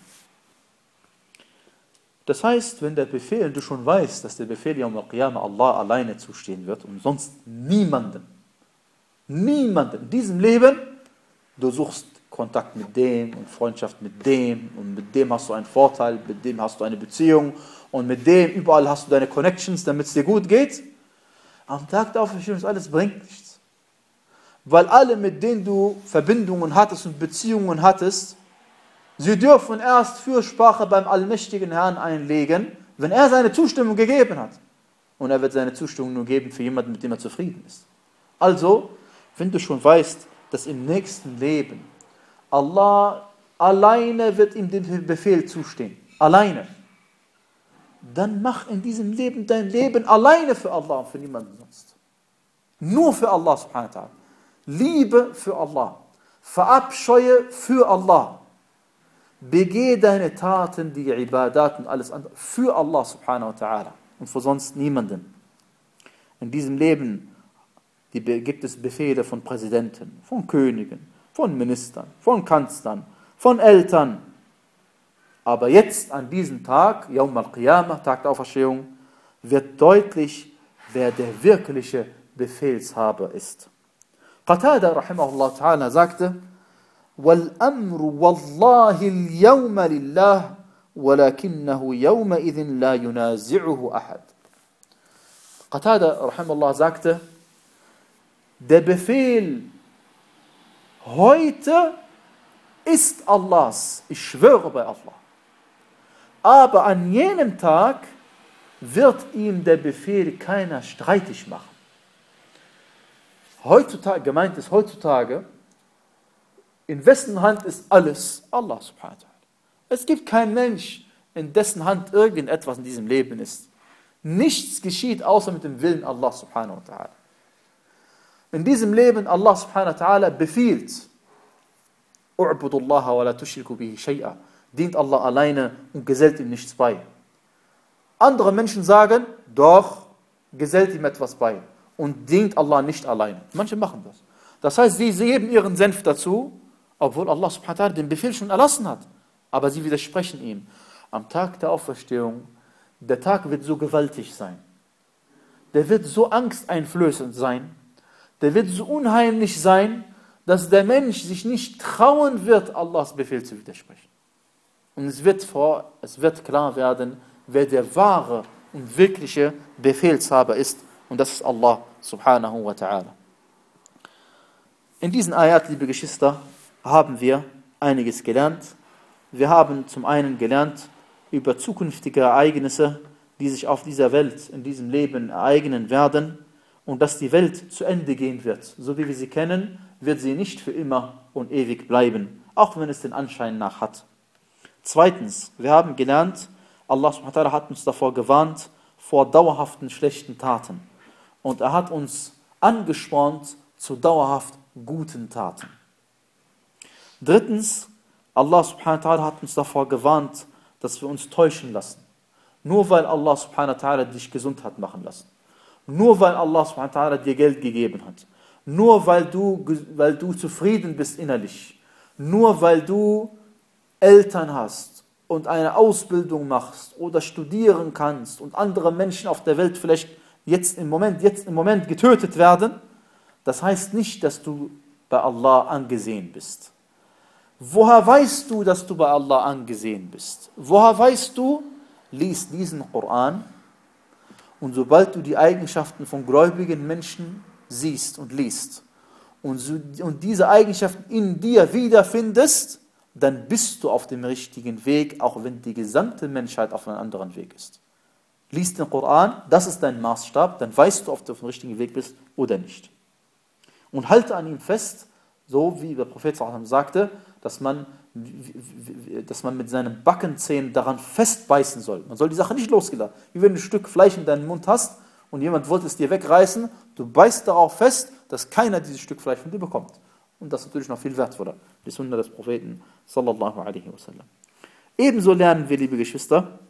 Das heißt, wenn der Befehl, du schon weißt, dass der Befehl Yawm al-Qiyamah Allah alleine zustehen wird und sonst niemanden, niemanden in diesem Leben, du suchst Kontakt mit dem und Freundschaft mit dem und mit dem hast du einen Vorteil, mit dem hast du eine Beziehung und mit dem überall hast du deine Connections, damit es dir gut geht. Am Tag der Auferstehung ist alles bringt nichts. Weil alle, mit denen du Verbindungen hattest und Beziehungen hattest, sie dürfen erst Fürsprache beim allmächtigen Herrn einlegen, wenn er seine Zustimmung gegeben hat. Und er wird seine Zustimmung nur geben für jemanden, mit dem er zufrieden ist. Also, wenn du schon weißt, dass im nächsten Leben Allah alleine wird ihm den Befehl zustehen, alleine, dann mach in diesem Leben dein Leben alleine für Allah und für niemanden sonst. Nur für Allah subhanahu wa ta'ala. Liebe für Allah. Verabscheue für Allah. Begehe deine Taten, die Ibadat und alles andere für Allah subhanahu wa ta'ala und für sonst niemanden. In diesem Leben die, gibt es Befehle von Präsidenten, von Königen, von Ministern, von Kanzlern, von Eltern. Aber jetzt an diesem Tag, Yawm al-Qiyamah, Tag der Auferstehung, wird deutlich, wer der wirkliche Befehlshaber ist. Qatada rahimahullah ta'ala sagte, وَالْأَمْرُ وَاللَّهِ الْيَوْمَ لِلَّهِ وَلَكِنَّهُ يَوْمَئِذٍ لَا يُنَازِعُهُ أَحَدٍ. Qatada rahimahullah sagte, der Befehl heute ist Allahs, ich schwöre bei Allah. Aber an jenem Tag wird ihm der Befehl keiner streitig machen. Heutzutage, gemeint ist heutzutage, in wessen Hand ist alles? Allah subhanahu wa ta'ala. Es gibt keinen Mensch, in dessen Hand irgendetwas in diesem Leben ist. Nichts geschieht außer mit dem Willen Allah subhanahu wa ta'ala. In diesem Leben Allah subhanahu wa ta'ala befiehlt, U'budullaha wa la tushriku bihi shay'a. Dient Allah alleine und gesellt ihm nichts bei. Andere Menschen sagen, doch, gesellt ihm etwas bei und dient Allah nicht alleine. Manche machen das. Das heißt, sie geben ihren Senf dazu, obwohl Allah subhanahu wa ta'ala den Befehl schon erlassen hat. Aber sie widersprechen ihm. Am Tag der Auferstehung, der Tag wird so gewaltig sein. Der wird so angsteinflößend sein. Der wird so unheimlich sein, dass der Mensch sich nicht trauen wird, Allahs Befehl zu widersprechen. Und es wird, vor, es wird klar werden, wer der wahre und wirkliche Befehlshaber ist. Und das ist Allah subhanahu wa ta'ala. In diesen Ayat, liebe Geschwister, haben wir einiges gelernt. Wir haben zum einen gelernt über zukünftige Ereignisse, die sich auf dieser Welt, in diesem Leben ereignen werden und dass die Welt zu Ende gehen wird. So wie wir sie kennen, wird sie nicht für immer und ewig bleiben, auch wenn es den Anschein nach hat. Zweitens, wir haben gelernt, Allah subhanahu wa ta'ala hat uns davor gewarnt, vor dauerhaften schlechten Taten. Und er hat uns angespornt zu dauerhaft guten Taten. Drittens, Allah subhanahu wa ta'ala hat uns davor gewarnt, dass wir uns täuschen lassen. Nur weil Allah subhanahu wa ta'ala dich gesund hat machen lassen. Nur weil Allah subhanahu wa ta'ala dir Geld gegeben hat. Nur weil du, weil du zufrieden bist innerlich. Nur weil du Eltern hast und eine Ausbildung machst oder studieren kannst und andere Menschen auf der Welt vielleicht jetzt im Moment, jetzt im Moment getötet werden, das heißt nicht, dass du bei Allah angesehen bist. Woher weißt du, dass du bei Allah angesehen bist? Woher weißt du? Lies diesen Koran und sobald du die Eigenschaften von gläubigen Menschen siehst und liest und, so, und diese Eigenschaften in dir wiederfindest, dann bist du auf dem richtigen Weg, auch wenn die gesamte Menschheit auf einem anderen Weg ist. Lies den Koran, das ist dein Maßstab, dann weißt du, ob du auf dem richtigen Weg bist oder nicht. Und halte an ihm fest, so wie der Prophet sagte, dass man, dass man mit seinen Backenzähnen daran festbeißen soll. Man soll die Sache nicht losgelassen. Wie wenn du ein Stück Fleisch in deinem Mund hast und jemand wollte es dir wegreißen, du beißt darauf fest, dass keiner dieses Stück Fleisch von dir bekommt. Und das ist natürlich noch viel wertvoller. Die Sunna des Propheten sallallahu alaihi wasallam. Ebenso lernen wir, liebe Geschwister,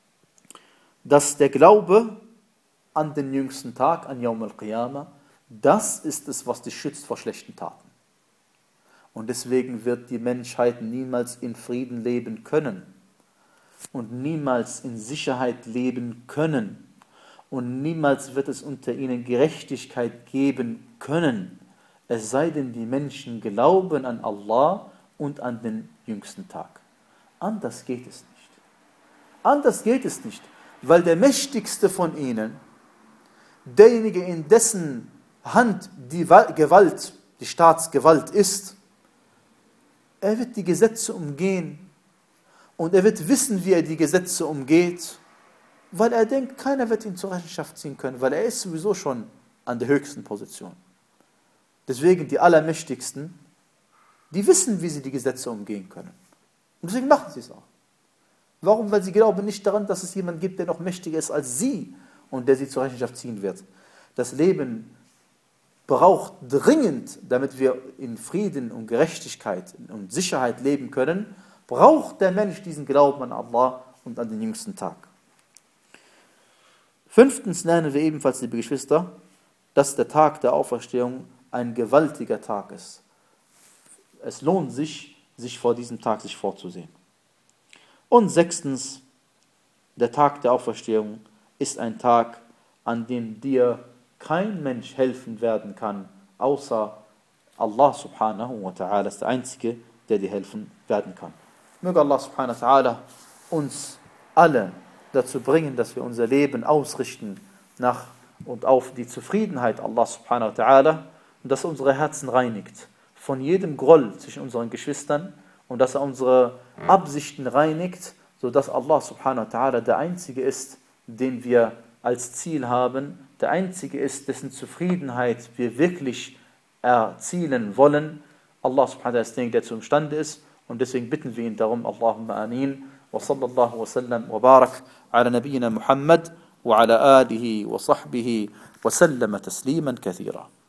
dass der Glaube an den jüngsten Tag, an Yawm al-Qiyamah, das ist es, was dich schützt vor schlechten Taten. Und deswegen wird die Menschheit niemals in Frieden leben können und niemals in Sicherheit leben können und niemals wird es unter ihnen Gerechtigkeit geben können, es sei denn, die Menschen glauben an Allah und an den jüngsten Tag. Anders geht es nicht. Anders geht es nicht, weil der Mächtigste von ihnen, derjenige, in dessen Hand die Gewalt, die Staatsgewalt ist, er wird die Gesetze umgehen und er wird wissen, wie er die Gesetze umgeht, weil er denkt, keiner wird ihn zur Rechenschaft ziehen können, weil er ist sowieso schon an der höchsten Position. Deswegen die Allermächtigsten, die wissen, wie sie die Gesetze umgehen können. Und deswegen machen sie es auch. Warum? Weil sie glauben nicht daran, dass es jemanden gibt, der noch mächtiger ist als sie und der sie zur Rechenschaft ziehen wird. Das Leben braucht dringend, damit wir in Frieden und Gerechtigkeit und Sicherheit leben können, braucht der Mensch diesen Glauben an Allah und an den jüngsten Tag. Fünftens lernen wir ebenfalls, liebe Geschwister, dass der Tag der Auferstehung ein gewaltiger Tag ist. Es lohnt sich, sich vor diesem Tag sich vorzusehen. Und sechstens, der Tag der Auferstehung ist ein Tag, an dem dir kein Mensch helfen werden kann, außer Allah subhanahu wa ta'ala ist der Einzige, der dir helfen werden kann. Möge Allah subhanahu wa ta'ala uns alle dazu bringen, dass wir unser Leben ausrichten nach und auf die Zufriedenheit Allah subhanahu wa ta'ala und dass er unsere Herzen reinigt von jedem Groll zwischen unseren Geschwistern und dass er unsere Absichten reinigt, sodass Allah subhanahu wa ta'ala der Einzige ist, den wir als Ziel haben, der Einzige ist, dessen Zufriedenheit wir wirklich erzielen wollen. Allah subhanahu wa ta'ala ist derjenige, der zu imstande ist und deswegen bitten wir ihn darum, Allahumma amin, wa sallallahu wa sallam wa barak ala nabiyyina Muhammad wa ala alihi wa sahbihi wa sallama tasliman kathira.